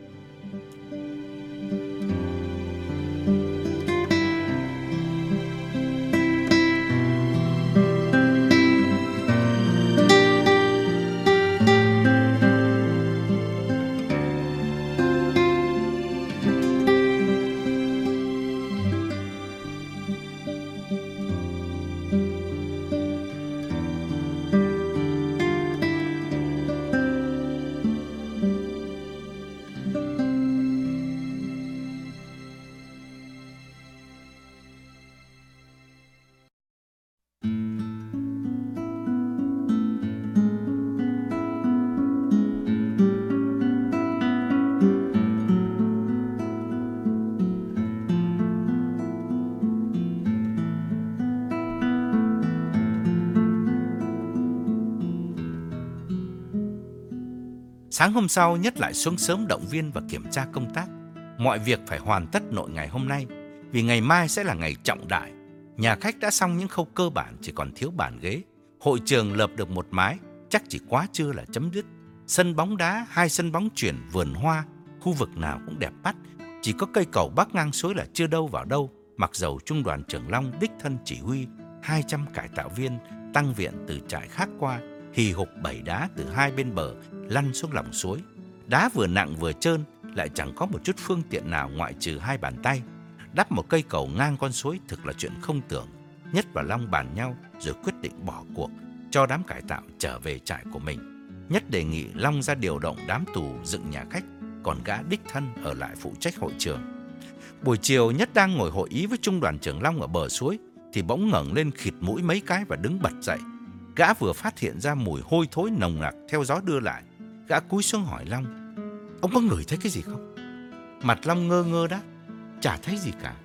Sáng hôm sau, Nhất lại xuống sớm động viên và kiểm tra công tác. Mọi việc phải hoàn tất nội ngày hôm nay, vì ngày mai sẽ là ngày trọng đại. Nhà khách đã xong những khâu cơ bản, chỉ còn thiếu bàn ghế. Hội trường lợp được một mái, chắc chỉ quá trưa là chấm dứt. Sân bóng đá, hai sân bóng chuyền, vườn hoa, khu vực nào cũng đẹp mắt. Chỉ có cây cầu bắc ngang suối là chưa đâu vào đâu. Mặc dầu trung đoàn trưởng Long đích thân chỉ huy hai trăm cải tạo viên tăng viện từ trại khác qua, hì hục bảy đá từ hai bên bờ lăn xuống lòng suối. Đá vừa nặng vừa trơn, lại chẳng có một chút phương tiện nào ngoại trừ hai bàn tay. Đắp một cây cầu ngang con suối thực là chuyện không tưởng. Nhất và Long bàn nhau rồi quyết định bỏ cuộc, cho đám cải tạo trở về trại của mình. Nhất đề nghị Long ra điều động đám tù dựng nhà khách, còn gã đích thân ở lại phụ trách hội trường. Buổi chiều, Nhất đang ngồi hội ý với trung đoàn trưởng Long ở bờ suối thì bỗng ngẩng lên khịt mũi mấy cái và đứng bật dậy. Gã vừa phát hiện ra mùi hôi thối nồng nặc theo gió đưa lại. Gã cúi xuống hỏi Long: ông có ngửi thấy cái gì không? Mặt Long ngơ ngơ đáp: chả thấy gì cả.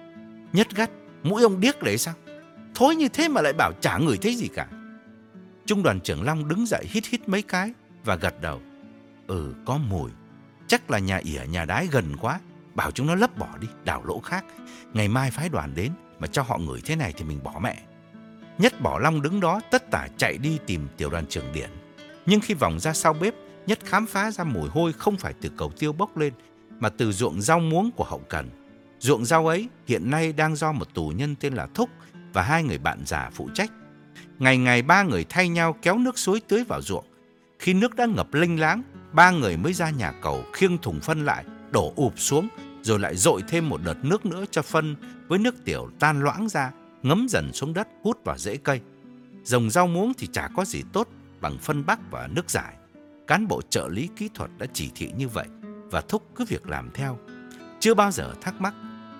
Nhất gắt: mũi ông điếc đấy sao? Thối như thế mà lại bảo chả ngửi thấy gì cả. Trung đoàn trưởng Long đứng dậy hít hít mấy cái và gật đầu: ừ, có mùi. Chắc là nhà ỉa nhà đái gần quá, bảo chúng nó lấp bỏ đi, đào lỗ khác. Ngày mai phái đoàn đến mà cho họ ngửi thế này thì mình bỏ mẹ. Nhất bỏ Long đứng đó, tất tả chạy đi tìm tiểu đoàn trưởng Điển. Nhưng khi vòng ra sau bếp, Nhất khám phá ra mùi hôi không phải từ cầu tiêu bốc lên, mà từ ruộng rau muống của hậu cần. Ruộng rau ấy hiện nay đang do một tù nhân tên là Thúc và hai người bạn già phụ trách. Ngày ngày ba người thay nhau kéo nước suối tưới vào ruộng. Khi nước đã ngập lênh láng, ba người mới ra nhà cầu khiêng thùng phân lại, đổ ụp xuống, rồi lại dội thêm một đợt nước nữa cho phân với nước tiểu tan loãng ra, ngấm dần xuống đất hút vào rễ cây. Dòng rau muống thì chả có gì tốt bằng phân bắc và nước giải. Cán bộ trợ lý kỹ thuật đã chỉ thị như vậy và Thúc cứ việc làm theo. Chưa bao giờ thắc mắc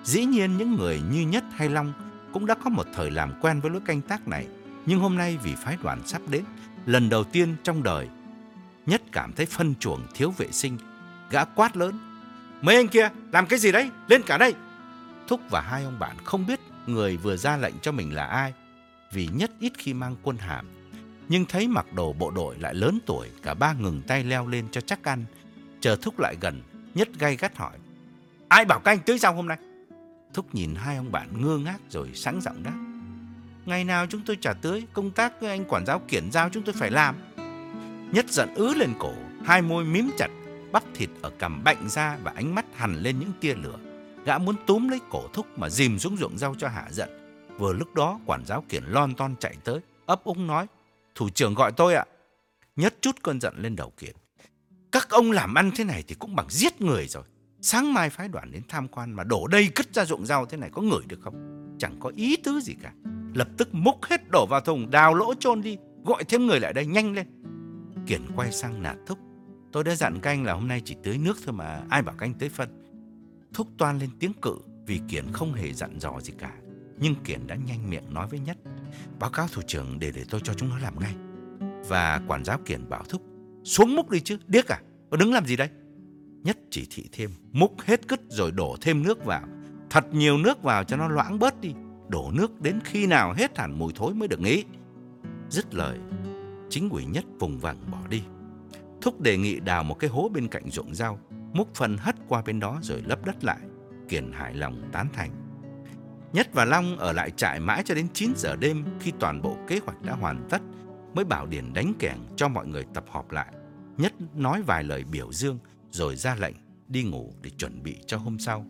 Dĩ nhiên những người như Nhất hay Long cũng đã có một thời làm quen với lối canh tác này, nhưng hôm nay vì phái đoàn sắp đến, lần đầu tiên trong đời, Nhất cảm thấy phân chuồng thiếu vệ sinh. Gã quát lớn: "Mấy anh kia, làm cái gì đấy? Lên cả đây!" Thúc và hai ông bạn không biết người vừa ra lệnh cho mình là ai, vì Nhất ít khi mang quân hàm. Nhưng thấy mặc đồ bộ đội lại lớn tuổi, cả ba ngừng tay leo lên cho chắc ăn. Chờ Thúc lại gần, Nhất gay gắt hỏi: "Ai bảo các anh tưới rau hôm nay?" Thúc nhìn hai ông bạn ngơ ngác rồi sẵn giọng đáp: "Ngày nào chúng tôi chả tưới, công tác anh quản giáo Kiển giao chúng tôi phải làm." Nhất giận ứ lên cổ, hai môi mím chặt, bắp thịt ở cằm bạnh ra và ánh mắt hằn lên những tia lửa. Gã muốn túm lấy cổ Thúc mà dìm xuống ruộng rau cho hạ giận. Vừa lúc đó quản giáo Kiển lon ton chạy tới, ấp úng nói: "Thủ trưởng gọi tôi ạ." Nhất trút cơn giận lên đầu Kiển: "Các ông làm ăn thế này thì cũng bằng giết người rồi. Sáng mai phái đoàn đến tham quan mà đổ đầy cất ra ruộng rau thế này có ngửi được không? Chẳng có ý tứ gì cả. Lập tức múc hết đổ vào thùng, đào lỗ chôn đi, gọi thêm người lại đây, nhanh lên." Kiển quay sang nạt Thúc: "Tôi đã dặn các anh là hôm nay chỉ tưới nước thôi mà, ai bảo các anh tưới phân?" Thúc toan lên tiếng cự vì Kiển không hề dặn dò gì cả. Nhưng Kiển đã nhanh miệng nói với Nhất: "Báo cáo thủ trưởng để để tôi cho chúng nó làm ngay." Và quản giáo Kiển bảo Thúc: "Xuống múc đi chứ, điếc à, có đứng làm gì đây?" Nhất chỉ thị thêm: "Múc hết cứt rồi đổ thêm nước vào, thật nhiều nước vào cho nó loãng bớt đi, đổ nước đến khi nào hết hẳn mùi thối mới được nghĩ." Dứt lời, chính ủy Nhất vùng vằng bỏ đi. Thúc đề nghị đào một cái hố bên cạnh ruộng rau, múc phân hất qua bên đó rồi lấp đất lại. Kiển hài lòng tán thành. Nhất và Long ở lại trại mãi cho đến chín giờ đêm, khi toàn bộ kế hoạch đã hoàn tất mới bảo Điền đánh kẻng cho mọi người tập họp lại. Nhất nói vài lời biểu dương rồi ra lệnh đi ngủ để chuẩn bị cho hôm sau.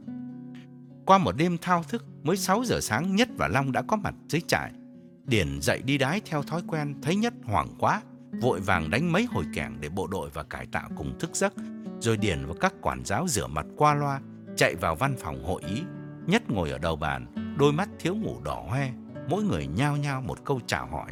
Qua một đêm thao thức, mới sáu giờ sáng Nhất và Long đã có mặt dưới trại. Điền dậy đi đái theo thói quen, thấy Nhất hoảng quá, vội vàng đánh mấy hồi kẻng để bộ đội và cải tạo cùng thức giấc. Rồi Điền và các quản giáo rửa mặt qua loa, chạy vào văn phòng hội ý. Nhất ngồi ở đầu bàn, đôi mắt thiếu ngủ đỏ hoe, mỗi người nhao nhao một câu chào hỏi.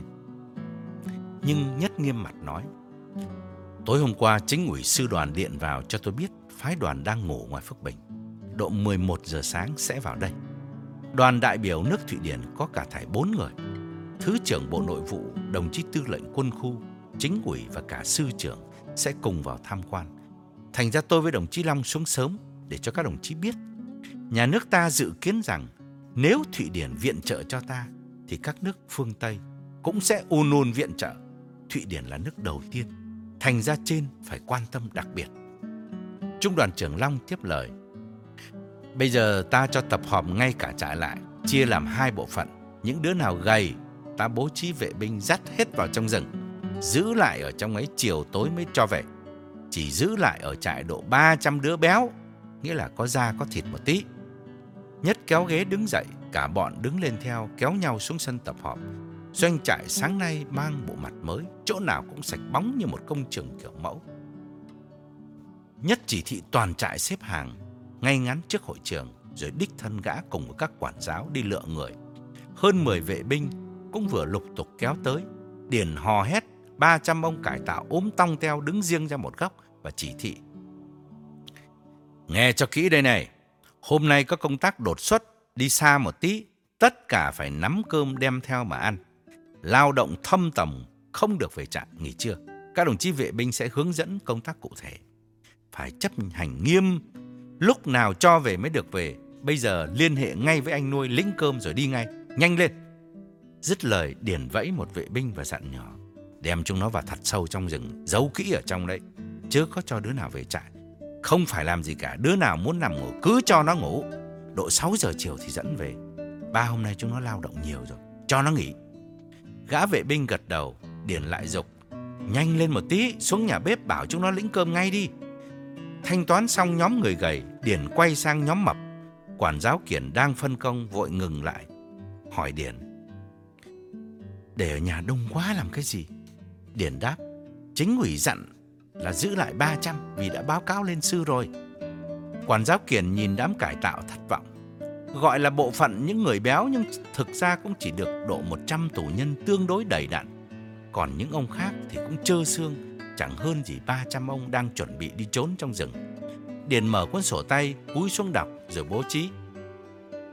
Nhưng Nhất nghiêm mặt nói: "Tối hôm qua chính ủy sư đoàn điện vào cho tôi biết phái đoàn đang ngủ ngoài Phước Bình. Độ mười một giờ sáng sẽ vào đây. Đoàn đại biểu nước Thụy Điển có cả thảy bốn người. Thứ trưởng Bộ Nội vụ, đồng chí tư lệnh quân khu, chính ủy và cả sư trưởng sẽ cùng vào tham quan. Thành ra tôi với đồng chí Long xuống sớm để cho các đồng chí biết. Nhà nước ta dự kiến rằng nếu Thụy Điển viện trợ cho ta thì các nước phương Tây cũng sẽ ùn ùn viện trợ. Thụy Điển là nước đầu tiên, thành ra trên phải quan tâm đặc biệt." Trung đoàn trưởng Long tiếp lời: "Bây giờ ta cho tập họp ngay cả trại lại, chia làm hai bộ phận. Những đứa nào gầy, ta bố trí vệ binh dắt hết vào trong rừng, giữ lại ở trong ấy chiều tối mới cho về. Chỉ giữ lại ở trại độ ba trăm đứa béo, nghĩa là có da có thịt một tí." Nhất kéo ghế đứng dậy, cả bọn đứng lên theo, kéo nhau xuống sân tập họp. Doanh trại sáng nay mang bộ mặt mới, chỗ nào cũng sạch bóng như một công trường kiểu mẫu. Nhất chỉ thị toàn trại xếp hàng ngay ngắn trước hội trường, rồi đích thân gã cùng với các quản giáo đi lựa người. Hơn mười vệ binh cũng vừa lục tục kéo tới. Điền hò hét, ba trăm ông cải tạo ốm tong teo đứng riêng ra một góc và chỉ thị: "Nghe cho kỹ đây này, hôm nay có công tác đột xuất, đi xa một tí, tất cả phải nắm cơm đem theo mà ăn. Lao động thâm tầm không được về trại nghỉ trưa. Các đồng chí vệ binh sẽ hướng dẫn công tác cụ thể. Phải chấp hành nghiêm, lúc nào cho về mới được về. Bây giờ liên hệ ngay với anh nuôi lĩnh cơm rồi đi ngay, nhanh lên." Dứt lời, Điền vẫy một vệ binh và dặn nhỏ: "Đem chúng nó vào thật sâu trong rừng, giấu kỹ ở trong đấy, chứ có cho đứa nào về trại. Không phải làm gì cả, đứa nào muốn nằm ngủ cứ cho nó ngủ. Độ sáu giờ chiều thì dẫn về. Ba hôm nay chúng nó lao động nhiều rồi, cho nó nghỉ." Gã vệ binh gật đầu. Điền lại giục: "Nhanh lên một tí, xuống nhà bếp bảo chúng nó lĩnh cơm ngay đi." Thanh toán xong nhóm người gầy, Điền quay sang nhóm mập. Quản giáo Kiển đang phân công vội ngừng lại, hỏi Điền: "Để ở nhà đông quá làm cái gì?" Điền đáp: "Chính ủy dặn là giữ lại ba trăm vì đã báo cáo lên sư rồi." Quản giáo Kiển nhìn đám cải tạo thất vọng. Gọi là bộ phận những người béo nhưng thực ra cũng chỉ được độ một trăm tù nhân tương đối đầy đặn. Còn những ông khác thì cũng trơ xương, chẳng hơn gì ba trăm ông đang chuẩn bị đi trốn trong rừng. Điền mở cuốn sổ tay, cúi xuống đọc rồi bố trí: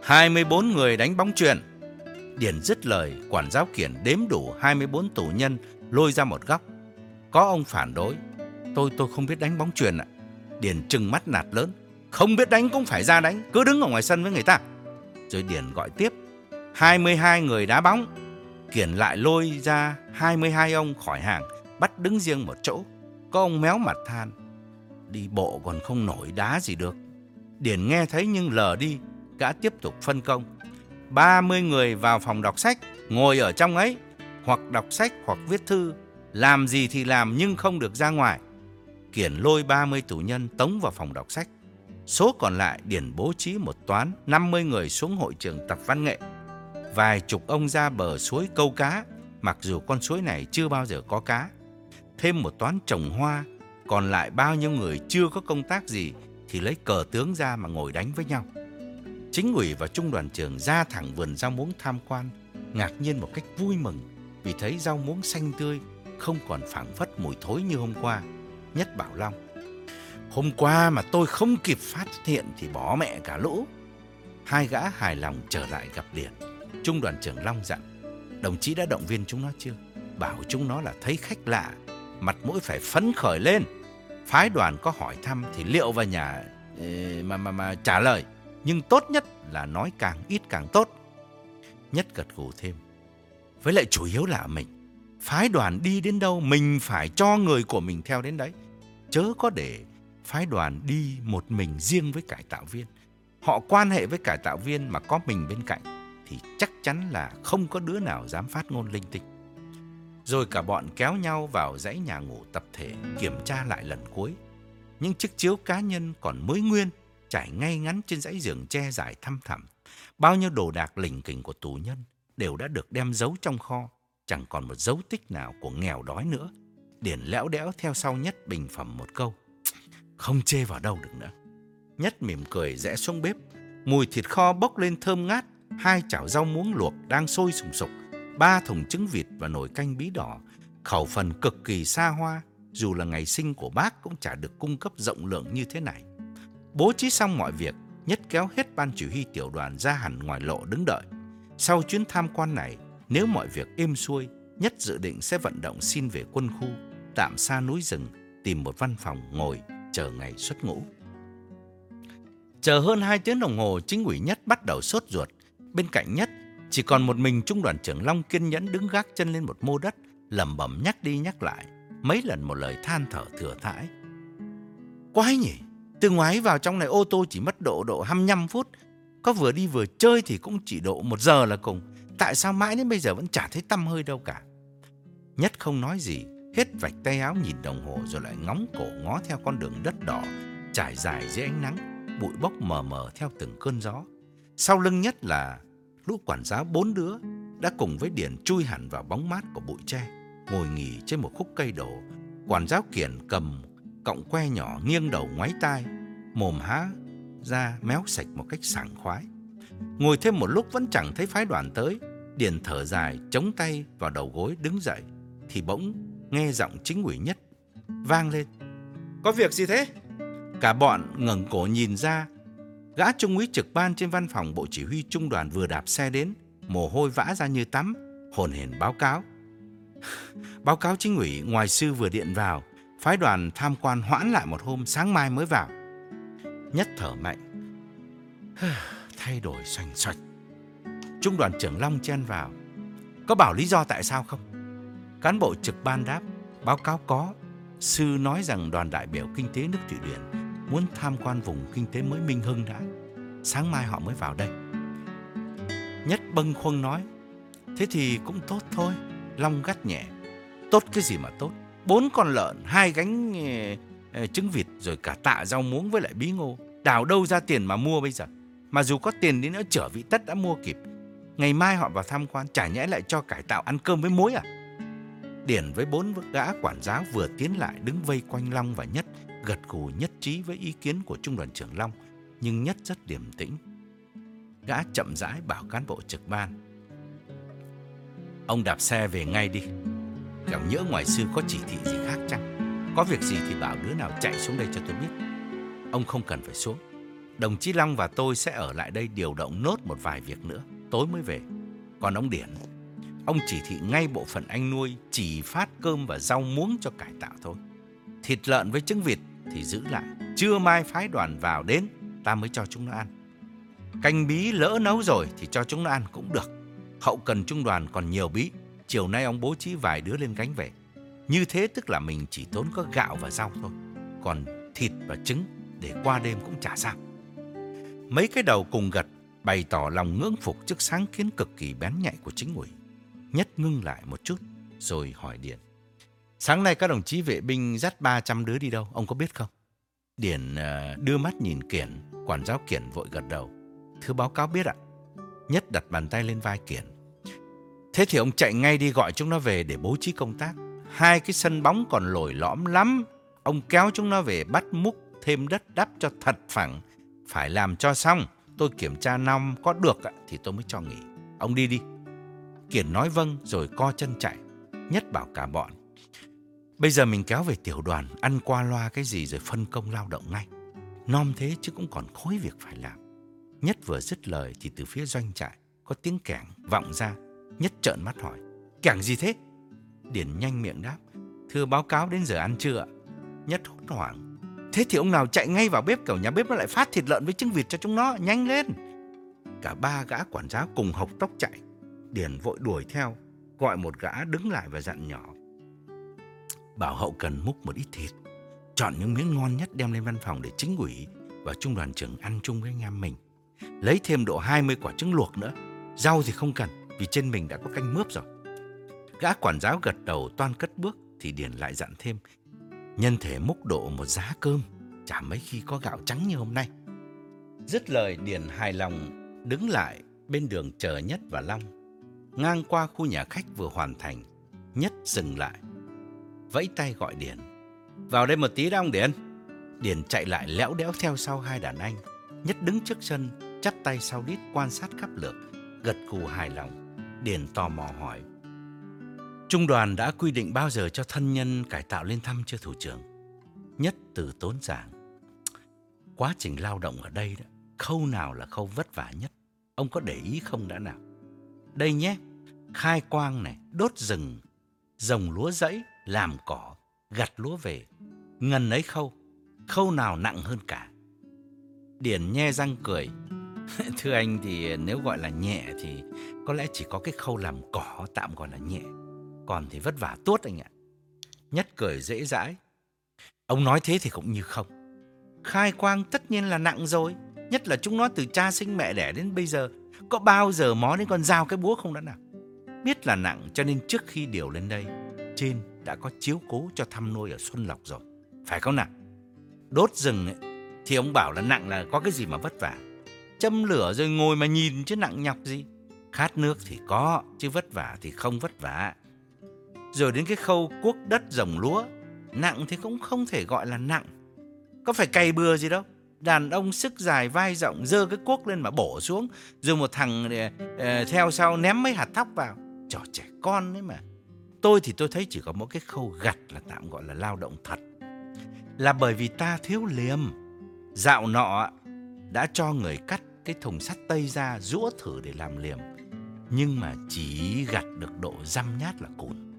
hai mươi bốn người đánh bóng chuyền. Điền dứt lời, quản giáo Kiển đếm đủ hai mươi bốn tù nhân lôi ra một góc. Có ông phản đối. Tôi tôi không biết đánh bóng chuyền ạ. Điền trừng mắt nạt lớn. Không biết đánh cũng phải ra đánh, cứ đứng ở ngoài sân với người ta. Rồi Điền gọi tiếp. hai mươi hai người đá bóng. Kiển lại lôi ra hai mươi hai ông khỏi hàng, bắt đứng riêng một chỗ. Có ông méo mặt than. Đi bộ còn không nổi đá gì được. Điền nghe thấy nhưng lờ đi. Gã tiếp tục phân công. ba mươi người vào phòng đọc sách, ngồi ở trong ấy, hoặc đọc sách hoặc viết thư, làm gì thì làm nhưng không được ra ngoài. Kiển lôi ba mươi tù nhân tống vào phòng đọc sách. Số còn lại Điền bố trí một toán năm mươi người xuống hội trường tập văn nghệ. Vài chục ông ra bờ suối câu cá, mặc dù con suối này chưa bao giờ có cá. Thêm một toán trồng hoa. Còn lại bao nhiêu người chưa có công tác gì thì lấy cờ tướng ra mà ngồi đánh với nhau. Chính ủy và trung đoàn trưởng ra thẳng vườn rau muống tham quan, ngạc nhiên một cách vui mừng vì thấy rau muống xanh tươi, không còn phảng phất mùi thối như hôm qua. Nhất bảo Long. Hôm qua mà tôi không kịp phát hiện thì bỏ mẹ cả lũ. Hai gã hài lòng trở lại gặp Điền. Trung đoàn trưởng Long dặn. Đồng chí đã động viên chúng nó chưa? Bảo chúng nó là thấy khách lạ, mặt mũi phải phấn khởi lên. Phái đoàn có hỏi thăm thì liệu vào nhà mà, mà, mà trả lời. Nhưng tốt nhất là nói càng ít càng tốt. Nhất gật gù thêm. Với lại chủ yếu là mình. Phái đoàn đi đến đâu mình phải cho người của mình theo đến đấy. Chớ có để phái đoàn đi một mình riêng với cải tạo viên. Họ quan hệ với cải tạo viên mà có mình bên cạnh thì chắc chắn là không có đứa nào dám phát ngôn linh tinh. Rồi cả bọn kéo nhau vào dãy nhà ngủ tập thể kiểm tra lại lần cuối. Những chiếc chiếu cá nhân còn mới nguyên trải ngay ngắn trên dãy giường tre dài thăm thẳm. Bao nhiêu đồ đạc lỉnh kỉnh của tù nhân đều đã được đem giấu trong kho. Chẳng còn một dấu tích nào của nghèo đói nữa. Điền lẽo đẽo theo sau Nhất bình phẩm một câu. Không chê vào đâu được nữa. Nhất mỉm cười rẽ xuống bếp. Mùi thịt kho bốc lên thơm ngát. Hai chảo rau muống luộc đang sôi sùng sục. Ba thùng trứng vịt và nồi canh bí đỏ. Khẩu phần cực kỳ xa hoa. Dù là ngày sinh của bác cũng chả được cung cấp rộng lượng như thế này. Bố trí xong mọi việc, Nhất kéo hết ban chỉ huy tiểu đoàn ra hẳn ngoài lộ đứng đợi. Sau chuyến tham quan này, nếu mọi việc êm xuôi, Nhất dự định sẽ vận động xin về quân khu, tạm xa núi rừng, tìm một văn phòng ngồi chờ ngày xuất ngũ. Chờ hơn hai tiếng đồng hồ, chính ủy Nhất bắt đầu sốt ruột. Bên cạnh Nhất, chỉ còn một mình trung đoàn trưởng Long kiên nhẫn đứng gác chân lên một mô đất, lẩm bẩm nhắc đi nhắc lại, mấy lần một lời than thở thừa thãi. Quái nhỉ, từ ngoài vào trong này ô tô chỉ mất độ độ hai mươi lăm phút. Có vừa đi vừa chơi thì cũng chỉ độ một giờ là cùng. Tại sao mãi đến bây giờ vẫn chả thấy tăm hơi đâu cả? Nhất không nói gì, hết vạch tay áo nhìn đồng hồ rồi lại ngóng cổ ngó theo con đường đất đỏ trải dài dưới ánh nắng, bụi bốc mờ mờ theo từng cơn gió. Sau lưng Nhất là lũ quản giáo bốn đứa đã cùng với Điền chui hẳn vào bóng mát của bụi tre, ngồi nghỉ trên một khúc cây đổ. Quản giáo Kiển cầm cọng que nhỏ nghiêng đầu ngoáy tai, mồm há ra méo sạch một cách sảng khoái. Ngồi thêm một lúc vẫn chẳng thấy phái đoàn tới. Điền thở dài, chống tay vào đầu gối đứng dậy, thì bỗng nghe giọng chính ủy Nhất vang lên. Có việc gì thế? Cả bọn ngẩng cổ nhìn ra. Gã trung úy trực ban trên văn phòng bộ chỉ huy trung đoàn vừa đạp xe đến, mồ hôi vã ra như tắm, hồn hển báo cáo. Báo cáo chính ủy, ngoài sư vừa điện vào, phái đoàn tham quan hoãn lại một hôm, sáng mai mới vào. Nhất thở mạnh. Thay đổi xoành xoạch. Trung đoàn trưởng Long chen vào. Có bảo lý do tại sao không? Cán bộ trực ban đáp. Báo cáo có. Sư nói rằng đoàn đại biểu kinh tế nước Thụy Điển muốn tham quan vùng kinh tế mới Minh Hưng đã. Sáng mai họ mới vào đây. Nhất bâng khuâng nói. Thế thì cũng tốt thôi. Long gắt nhẹ. Tốt cái gì mà tốt? Bốn con lợn, hai gánh e, trứng vịt, rồi cả tạ rau muống với lại bí ngô. Đào đâu ra tiền mà mua bây giờ? Mà dù có tiền đi nữa trở vị tất đã mua kịp. Ngày mai họ vào tham quan, chả nhẽ lại cho cải tạo ăn cơm với muối à? Điển với bốn gã quản giáo vừa tiến lại đứng vây quanh Long và Nhất, gật gù nhất trí với ý kiến của trung đoàn trưởng Long, nhưng Nhất rất điềm tĩnh. Gã chậm rãi bảo cán bộ trực ban. Ông đạp xe về ngay đi. Kẻo nhỡ ngoài sư có chỉ thị gì khác chăng? Có việc gì thì bảo đứa nào chạy xuống đây cho tôi biết. Ông không cần phải xuống. Đồng chí Long và tôi sẽ ở lại đây điều động nốt một vài việc nữa, tối mới về. Còn ông Điển, ông chỉ thị ngay bộ phận anh nuôi chỉ phát cơm và rau muống cho cải tạo thôi. Thịt lợn với trứng vịt thì giữ lại, trưa mai phái đoàn vào đến ta mới cho chúng nó ăn. Canh bí lỡ nấu rồi thì cho chúng nó ăn cũng được. Hậu cần trung đoàn còn nhiều bí, chiều nay ông bố trí vài đứa lên gánh về. Như thế tức là mình chỉ tốn có gạo và rau thôi, còn thịt và trứng để qua đêm cũng chả sao. Mấy cái đầu cùng gật, bày tỏ lòng ngưỡng phục trước sáng kiến cực kỳ bén nhạy của chính ủy. Nhất ngưng lại một chút rồi hỏi Điển: Sáng nay các đồng chí vệ binh dắt ba trăm đứa đi đâu, ông có biết không? Điển uh, đưa mắt nhìn Kiển, quản giáo Kiển vội gật đầu: Thưa báo cáo biết ạ. Nhất đặt bàn tay lên vai Kiển: Thế thì ông chạy ngay đi gọi chúng nó về để bố trí công tác. Hai cái sân bóng còn lồi lõm lắm, ông kéo chúng nó về bắt múc thêm đất đắp cho thật phẳng. Phải làm cho xong, tôi kiểm tra năm có được thì tôi mới cho nghỉ. Ông đi đi. Kiển nói vâng rồi co chân chạy. Nhất bảo cả bọn: Bây giờ mình kéo về tiểu đoàn, ăn qua loa cái gì rồi phân công lao động ngay. Nom thế chứ cũng còn khối việc phải làm. Nhất vừa dứt lời thì từ phía doanh trại có tiếng kẻng vọng ra. Nhất trợn mắt hỏi: Kẻng gì thế? Điển nhanh miệng đáp: Thưa báo cáo đến giờ ăn trưa ạ. Nhất hốt hoảng: Thế thì ông nào chạy ngay vào bếp, kiểu nhà bếp nó lại phát thịt lợn với trứng vịt cho chúng nó, nhanh lên. Cả ba gã quản giáo cùng hộc tốc chạy. Điển vội đuổi theo, gọi một gã đứng lại và dặn nhỏ: Bảo hậu cần múc một ít thịt, chọn những miếng ngon nhất đem lên văn phòng để chính ủy và trung đoàn trưởng ăn chung với anh em mình. Lấy thêm độ hai mươi quả trứng luộc nữa. Rau thì không cần, vì trên mình đã có canh mướp rồi. Gã quản giáo gật đầu toan cất bước thì Điển lại dặn thêm: Nhân thể múc độ một giá cơm, chả mấy khi có gạo trắng như hôm nay. Dứt lời Điển hài lòng đứng lại bên đường chờ Nhất và Long. Ngang qua khu nhà khách vừa hoàn thành, Nhất dừng lại, vẫy tay gọi Điển: Vào đây một tí đã ông Điển. Điển chạy lại lẽo đẽo theo sau hai đàn anh. Nhất đứng trước sân, chắp tay sau đít quan sát khắp lượt, gật gù hài lòng. Điển tò mò hỏi: Trung đoàn đã quy định bao giờ cho thân nhân cải tạo lên thăm chưa thủ trưởng? Nhất từ tốn giảng: Quá trình lao động ở đây đó, khâu nào là khâu vất vả nhất, ông có để ý không đã nào? Đây nhé, khai quang này, đốt rừng, rồng lúa rẫy, làm cỏ, gặt lúa về, ngần ấy khâu, khâu nào nặng hơn cả? Điển nhe răng cười: Thưa anh thì nếu gọi là nhẹ thì có lẽ chỉ có cái khâu làm cỏ tạm gọi là nhẹ, còn thì vất vả tuốt anh ạ. Nhất cười dễ dãi: Ông nói thế thì cũng như không. Khai quang tất nhiên là nặng rồi, nhất là chúng nó từ cha sinh mẹ đẻ đến bây giờ, có bao giờ mó đến con dao cái búa không đã nào? Biết là nặng cho nên trước khi điều lên đây, trên đã có chiếu cố cho thăm nuôi ở Xuân Lộc rồi, phải không nào? Đốt rừng ấy, thì ông bảo là nặng là có cái gì mà vất vả? Châm lửa rồi ngồi mà nhìn chứ nặng nhọc gì. Khát nước thì có, chứ vất vả thì không vất vả. Rồi đến cái khâu cuốc đất rồng lúa, nặng thì cũng không thể gọi là nặng. Có phải cày bừa gì đâu. Đàn ông sức dài vai rộng giơ cái cuốc lên mà bổ xuống, rồi một thằng uh, theo sau ném mấy hạt thóc vào. Trò trẻ con đấy mà. Tôi thì tôi thấy chỉ có một cái khâu gặt là tạm gọi là lao động thật. Là bởi vì ta thiếu liềm. Dạo nọ đã cho người cắt cái thùng sắt tây ra giũa thử để làm liềm, nhưng mà chỉ gặt được độ dăm nhát là cùn.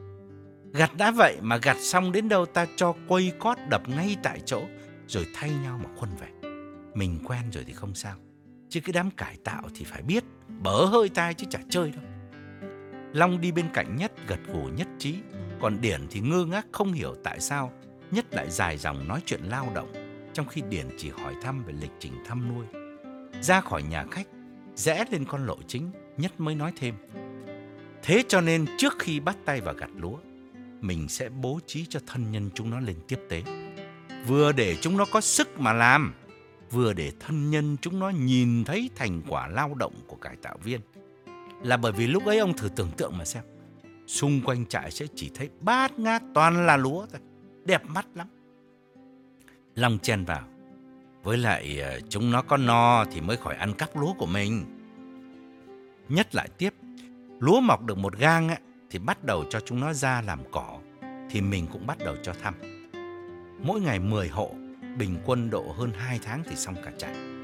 Gặt đã vậy mà gặt xong đến đâu ta cho quây cót đập ngay tại chỗ, rồi thay nhau mà khuân về. Mình quen rồi thì không sao, chứ cái đám cải tạo thì phải biết, bở hơi tai chứ chả chơi đâu. Long đi bên cạnh Nhất gật gù nhất trí, còn Điển thì ngơ ngác không hiểu tại sao Nhất lại dài dòng nói chuyện lao động, trong khi Điển chỉ hỏi thăm về lịch trình thăm nuôi. Ra khỏi nhà khách, rẽ lên con lộ chính, Nhất mới nói thêm: Thế cho nên trước khi bắt tay vào gặt lúa, mình sẽ bố trí cho thân nhân chúng nó lên tiếp tế. Vừa để chúng nó có sức mà làm, vừa để thân nhân chúng nó nhìn thấy thành quả lao động của cải tạo viên. Là bởi vì lúc ấy ông thử tưởng tượng mà xem, xung quanh trại sẽ chỉ thấy bát ngát toàn là lúa thôi, đẹp mắt lắm. Long chen vào: Với lại chúng nó có no thì mới khỏi ăn cắp lúa của mình. Nhất lại tiếp: Lúa mọc được một gang á, thì bắt đầu cho chúng nó ra làm cỏ, thì mình cũng bắt đầu cho thăm. Mỗi ngày mười hộ, bình quân độ hơn hai tháng thì xong cả trại.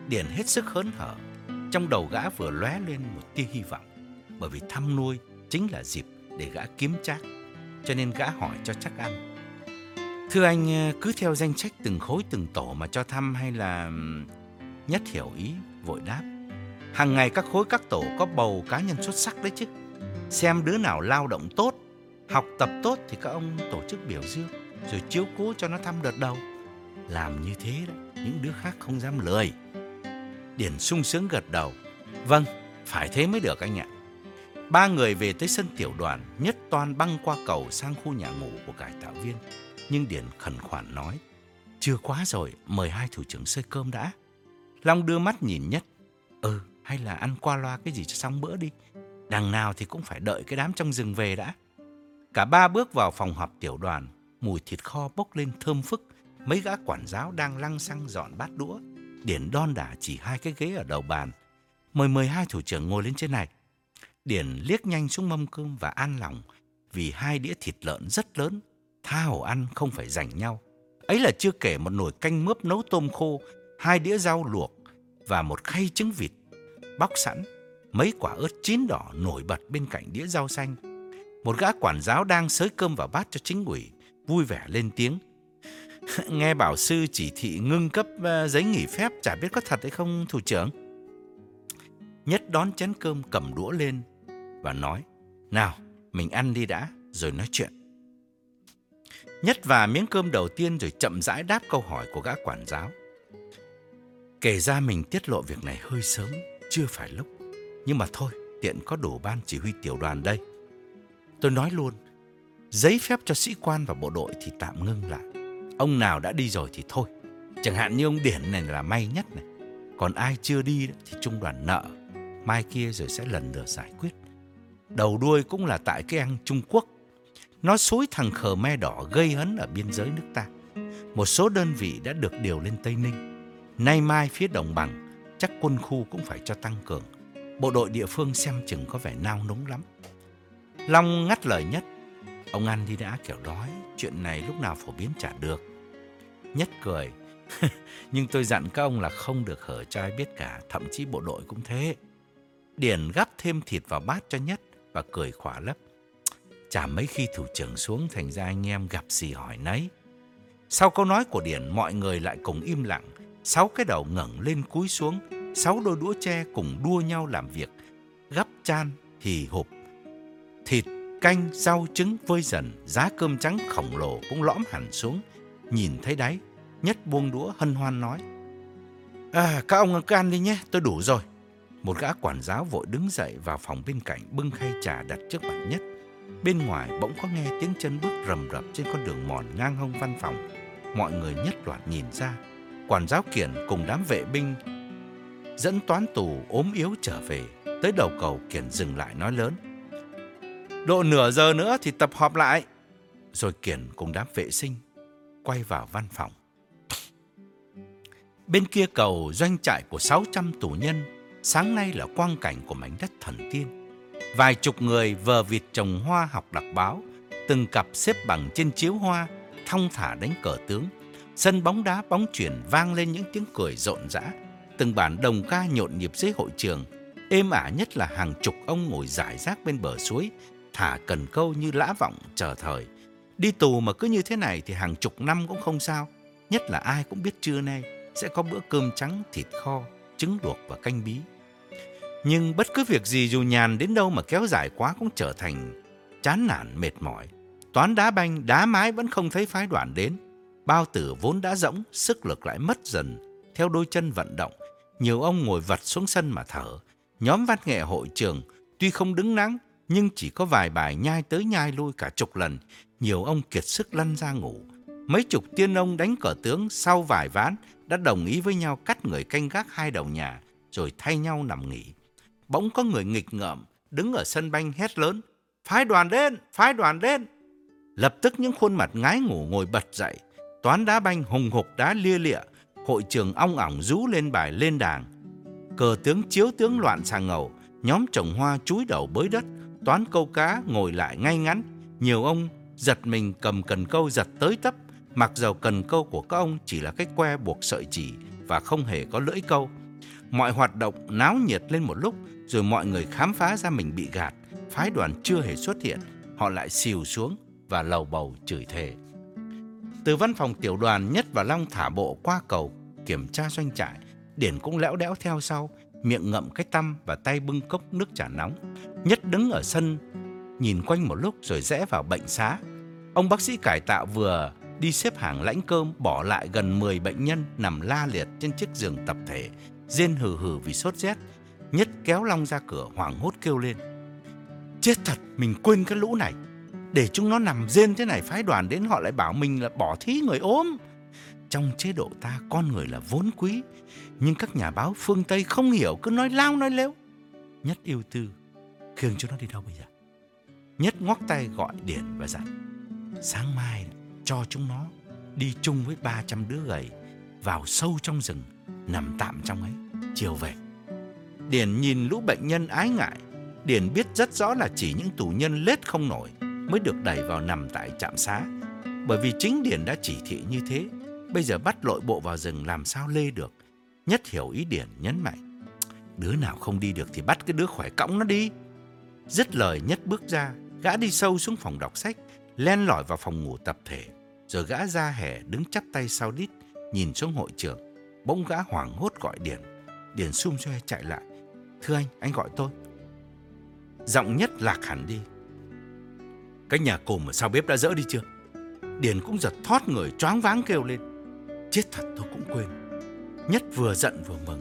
Điển hết sức hớn hở. Trong đầu gã vừa lóe lên một tia hy vọng, bởi vì thăm nuôi chính là dịp để gã kiếm trác, cho nên gã hỏi cho chắc ăn. Thưa anh, cứ theo danh sách từng khối từng tổ mà cho thăm hay là... Nhất hiểu ý, vội đáp. Hàng ngày các khối các tổ có bầu cá nhân xuất sắc đấy chứ. Xem đứa nào lao động tốt, học tập tốt thì các ông tổ chức biểu dương, rồi chiếu cố cho nó thăm đợt đầu. Làm như thế đó, những đứa khác không dám lười. Điển sung sướng gật đầu. Vâng, phải thế mới được anh ạ. Ba người về tới sân tiểu đoàn, Nhất toan băng qua cầu sang khu nhà ngủ của cải tạo viên. Nhưng Điển khẩn khoản nói, chưa quá rồi, mời hai thủ trưởng xơi cơm đã. Long đưa mắt nhìn Nhất. Ừ, hay là ăn qua loa cái gì cho xong bữa đi. Đằng nào thì cũng phải đợi cái đám trong rừng về đã. Cả ba bước vào phòng họp tiểu đoàn. Mùi thịt kho bốc lên thơm phức. Mấy gã quản giáo đang lăng xăng dọn bát đũa. Điển đon đả chỉ hai cái ghế ở đầu bàn. Mời mời hai thủ trưởng ngồi lên trên này. Điển liếc nhanh xuống mâm cơm và an lòng, vì hai đĩa thịt lợn rất lớn, tha hồ ăn không phải giành nhau. Ấy là chưa kể một nồi canh mướp nấu tôm khô, hai đĩa rau luộc và một khay trứng vịt bóc sẵn, mấy quả ớt chín đỏ nổi bật bên cạnh đĩa rau xanh. Một gã quản giáo đang xới cơm vào bát cho chính ủy, vui vẻ lên tiếng. Nghe bảo sư chỉ thị ngưng cấp giấy nghỉ phép, chả biết có thật hay không thủ trưởng. Nhất đón chén cơm cầm đũa lên và nói, nào, mình ăn đi đã, rồi nói chuyện. Nhất và miếng cơm đầu tiên rồi chậm rãi đáp câu hỏi của gã quản giáo. Kể ra mình tiết lộ việc này hơi sớm, chưa phải lúc. Nhưng mà thôi, tiện có đủ ban chỉ huy tiểu đoàn đây. Tôi nói luôn, giấy phép cho sĩ quan và bộ đội thì tạm ngưng lại. Ông nào đã đi rồi thì thôi. Chẳng hạn như ông Điển này là may nhất này. Còn ai chưa đi thì trung đoàn nợ. Mai kia rồi sẽ lần lượt giải quyết. Đầu đuôi cũng là tại cái anh Trung Quốc. Nó xúi thằng Khmer Đỏ gây hấn ở biên giới nước ta. Một số đơn vị đã được điều lên Tây Ninh. Nay mai phía Đồng Bằng chắc quân khu cũng phải cho tăng cường. Bộ đội địa phương xem chừng có vẻ nao núng lắm. Long ngắt lời Nhất. Ông ăn đi đã, kiểu đói. Chuyện này lúc nào phổ biến chả được. Nhất cười. Nhưng tôi dặn các ông là không được hở cho ai biết cả. Thậm chí bộ đội cũng thế. Điển gắp thêm thịt vào bát cho Nhất và cười khỏa lấp. Chả mấy khi thủ trưởng xuống, thành ra anh em gặp gì hỏi nấy. Sau câu nói của Điển, mọi người lại cùng im lặng. Sáu cái đầu ngẩng lên cúi xuống. Sáu đôi đũa tre cùng đua nhau làm việc, gắp chan hì hụp. Thịt, canh, rau, trứng vơi dần. Giá cơm trắng khổng lồ cũng lõm hẳn xuống. Nhìn thấy đáy, Nhất buông đũa hân hoan nói, À, các ông cứ ăn đi nhé, tôi đủ rồi. Một gã quản giáo vội đứng dậy vào phòng bên cạnh, bưng khay trà đặt trước mặt Nhất. Bên ngoài bỗng có nghe tiếng chân bước rầm rập trên con đường mòn ngang hông văn phòng. Mọi người nhất loạt nhìn ra. Quản giáo Kiển cùng đám vệ binh dẫn toán tù ốm yếu trở về. Tới đầu cầu, Kiển dừng lại nói lớn, độ nửa giờ nữa thì tập họp lại. Rồi Kiển cùng đám vệ sinh quay vào văn phòng. Bên kia cầu, doanh trại của sáu trăm tù nhân sáng nay là quang cảnh của mảnh đất thần tiên. Vài chục người vờ vịt trồng hoa học đọc báo, từng cặp xếp bằng trên chiếu hoa, thong thả đánh cờ tướng. Sân bóng đá bóng chuyền vang lên những tiếng cười rộn rã. Từng bản đồng ca nhộn nhịp dưới hội trường. Êm ả nhất là hàng chục ông ngồi rải rác bên bờ suối, thả cần câu như lã vọng chờ thời. Đi tù mà cứ như thế này thì hàng chục năm cũng không sao. Nhất là ai cũng biết trưa nay sẽ có bữa cơm trắng, thịt kho, trứng luộc và canh bí. Nhưng bất cứ việc gì dù nhàn đến đâu mà kéo dài quá cũng trở thành chán nản mệt mỏi. Toán đá banh, đá mái vẫn không thấy phái đoàn đến. Bao tử vốn đã rỗng, sức lực lại mất dần theo đôi chân vận động. Nhiều ông ngồi vật xuống sân mà thở. Nhóm văn nghệ hội trường tuy không đứng nắng, nhưng chỉ có vài bài nhai tới nhai lui cả chục lần. Nhiều ông kiệt sức lăn ra ngủ. Mấy chục tiên ông đánh cờ tướng sau vài ván đã đồng ý với nhau cắt người canh gác hai đầu nhà, rồi thay nhau nằm nghỉ. Bỗng có người nghịch ngợm đứng ở sân banh hét lớn, phái đoàn đến, phái đoàn đến. Lập tức những khuôn mặt ngái ngủ ngồi bật dậy. Toán đá banh hùng hục đá lia lịa. Hội trường ong ỏng rú lên bài lên đàng. Cờ tướng chiếu tướng loạn xà ngầu. Nhóm trồng hoa chúi đầu bới đất. Toán câu cá ngồi lại ngay ngắn. Nhiều ông giật mình cầm cần câu giật tới tấp. Mặc dầu cần câu của các ông chỉ là cái que buộc sợi chỉ và không hề có lưỡi câu. Mọi hoạt động náo nhiệt lên một lúc, rồi mọi người khám phá ra mình bị gạt. Phái đoàn chưa hề xuất hiện, họ lại xìu xuống và lầu bầu chửi thề. Từ văn phòng tiểu đoàn, Nhất và Long thả bộ qua cầu kiểm tra doanh trại. Điển cũng lẽo đẽo theo sau, miệng ngậm cái tăm và tay bưng cốc nước trà nóng. Nhất đứng ở sân nhìn quanh một lúc rồi rẽ vào bệnh xá. Ông bác sĩ cải tạo vừa đi xếp hàng lãnh cơm, bỏ lại gần mười bệnh nhân nằm la liệt trên chiếc giường tập thể, rên hừ hừ vì sốt rét. Nhất kéo Long ra cửa hoảng hốt kêu lên: chết thật, mình quên cái lũ này. Để chúng nó nằm rên thế này, phái đoàn đến họ lại bảo mình là bỏ thí người ốm. Trong chế độ ta, con người là vốn quý, nhưng các nhà báo phương Tây không hiểu, cứ nói lao nói lếu. Nhất ưu tư: khiêng cho nó đi đâu bây giờ? Nhất ngoắc tay gọi Điển và dặn: sáng mai cho chúng nó đi chung với ba trăm đứa gầy vào sâu trong rừng, nằm tạm trong ấy, chiều về. Điển nhìn lũ bệnh nhân ái ngại. Điển biết rất rõ là chỉ những tù nhân lết không nổi mới được đẩy vào nằm tại trạm xá, bởi vì chính Điển đã chỉ thị như thế. Bây giờ bắt lội bộ vào rừng làm sao lê được. Nhất hiểu ý Điển, nhấn mạnh: đứa nào không đi được thì bắt cái đứa khỏe cõng nó đi. Dứt lời, Nhất bước ra. Gã đi sâu xuống phòng đọc sách, len lỏi vào phòng ngủ tập thể, rồi gã ra hè đứng chắp tay sau đít nhìn xuống hội trường. Bỗng gã hoảng hốt gọi Điển. Điển xum xoe chạy lại: thưa anh, anh gọi tôi. Giọng Nhất lạc hẳn đi: cái nhà cồm ở sau bếp đã dỡ đi chưa? Điển cũng giật thót người, choáng váng kêu lên: chết thật, tôi cũng quên. Nhất vừa giận vừa mừng: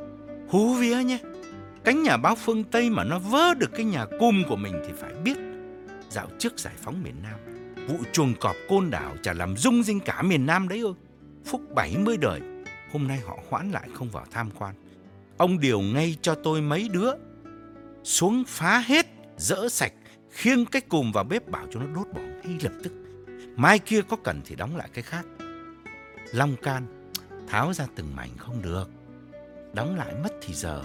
hú vía nhé, cánh nhà báo phương Tây mà nó vớ được cái nhà cùm của mình thì phải biết. Dạo trước giải phóng miền Nam, vụ chuồng cọp Côn Đảo chả làm rung rinh cả miền Nam đấy ư? Phúc bảy mươi đời, hôm nay họ hoãn lại không vào tham quan. Ông điều ngay cho tôi mấy đứa xuống phá hết, dỡ sạch, khiêng cái cùm vào bếp, bảo cho nó đốt bỏ ngay lập tức. Mai kia có cần thì đóng lại cái khác. Long can: tháo ra từng mảnh không được, đóng lại mất thì giờ.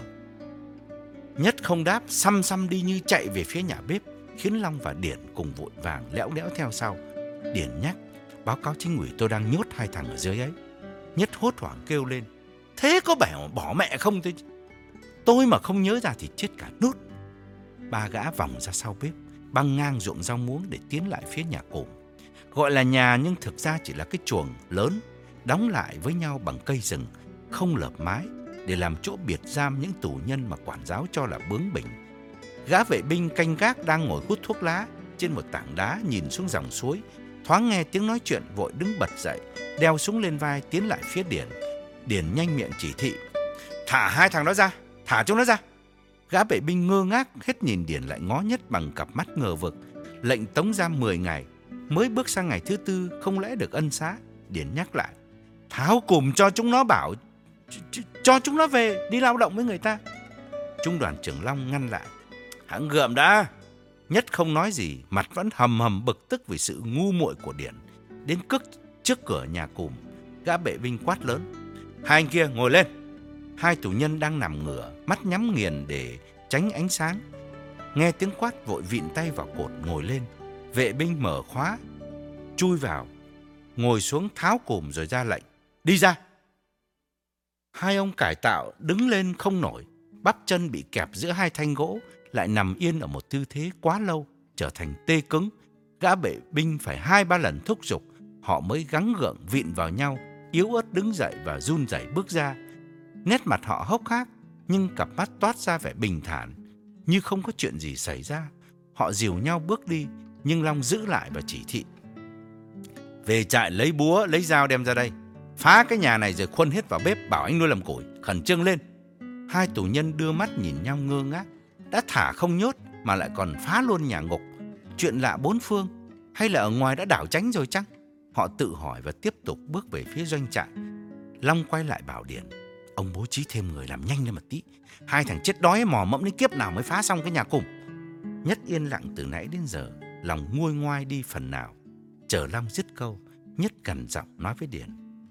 Nhất không đáp, xăm xăm đi như chạy về phía nhà bếp, khiến Long và Điển cùng vội vàng lẽo đẽo theo sau. Điển nhắc: báo cáo chính ủy, tôi đang nhốt hai thằng ở dưới ấy. Nhất hốt hoảng kêu lên: thế có bảo bỏ mẹ không tôi? Tôi mà không nhớ ra thì chết cả nút. Ba gã vòng ra sau bếp, băng ngang ruộng rau muống để tiến lại phía nhà cồm. Gọi là nhà nhưng thực ra chỉ là cái chuồng lớn, đóng lại với nhau bằng cây rừng, không lợp mái, để làm chỗ biệt giam những tù nhân mà quản giáo cho là bướng bỉnh. Gã vệ binh canh gác đang ngồi hút thuốc lá trên một tảng đá nhìn xuống dòng suối, thoáng nghe tiếng nói chuyện vội đứng bật dậy, đeo súng lên vai tiến lại phía Điển. Điển nhanh miệng chỉ thị: thả hai thằng đó ra, thả chúng nó ra. Gã vệ binh ngơ ngác hết nhìn Điển lại ngó Nhất bằng cặp mắt ngờ vực. Lệnh tống giam mười ngày, mới bước sang ngày thứ tư, không lẽ được ân xá? Điển nhắc lại: tháo cùm cho chúng nó, bảo ch- ch- cho chúng nó về đi lao động với người ta. Trung đoàn trưởng Long ngăn lại: hãng gượm đã. Nhất không nói gì, mặt vẫn hầm hầm bực tức vì sự ngu muội của Điển. Đến cước trước cửa nhà cùm, gã vệ binh quát lớn: hai anh kia ngồi lên. Hai tù nhân đang nằm ngửa, mắt nhắm nghiền để tránh ánh sáng. Nghe tiếng quát vội vịn tay vào cột ngồi lên. Vệ binh mở khóa, chui vào, ngồi xuống tháo cùm rồi ra lệnh: đi ra. Hai ông cải tạo đứng lên không nổi, bắp chân bị kẹp giữa hai thanh gỗ, lại nằm yên ở một tư thế quá lâu, trở thành tê cứng. Gã vệ binh phải hai ba lần thúc giục, họ mới gắng gượng vịn vào nhau, yếu ớt đứng dậy và run rẩy bước ra. Nét mặt họ hốc hác, nhưng cặp mắt toát ra vẻ bình thản, như không có chuyện gì xảy ra. Họ dìu nhau bước đi, nhưng Long giữ lại và chỉ thị: về trại lấy búa, lấy dao đem ra đây, phá cái nhà này rồi khuân hết vào bếp, bảo anh nuôi làm củi, khẩn trương lên. Hai tù nhân đưa mắt nhìn nhau ngơ ngác. Đã thả không nhốt mà lại còn phá luôn nhà ngục. Chuyện lạ bốn phương, hay là ở ngoài đã đảo tránh rồi chăng? Họ tự hỏi và tiếp tục bước về phía doanh trại. Long quay lại bảo Điển: ông bố trí thêm người làm nhanh lên một tí. Hai thằng chết đói mò mẫm đến kiếp nào mới phá xong cái nhà cùm. Nhất yên lặng từ nãy đến giờ, lòng nguôi ngoai đi phần nào. Chờ Long dứt câu, Nhất gằn giọng nói với Điển: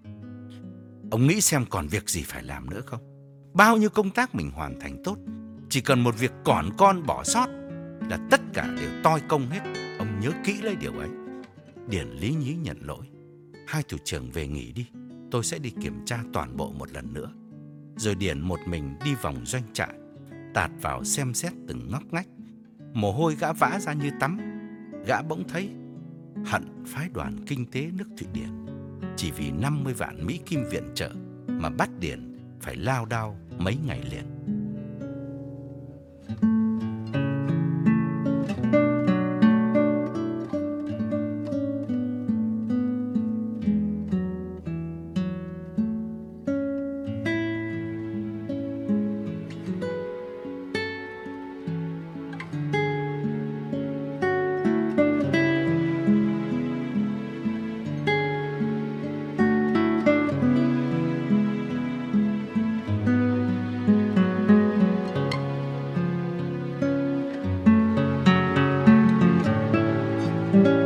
ông nghĩ xem còn việc gì phải làm nữa không? Bao nhiêu công tác mình hoàn thành tốt, chỉ cần một việc cỏn con bỏ sót là tất cả đều toi công hết. Ông nhớ kỹ lấy điều ấy. Điển lý nhí nhận lỗi: hai thủ trưởng về nghỉ đi, tôi sẽ đi kiểm tra toàn bộ một lần nữa. Rồi Điển một mình đi vòng doanh trại, tạt vào xem xét từng ngóc ngách. Mồ hôi gã vã ra như tắm. Gã bỗng thấy hận phái đoàn kinh tế nước Thụy Điển chỉ vì năm mươi vạn Mỹ Kim viện trợ mà bắt Điển phải lao đao mấy ngày liền. Thank you.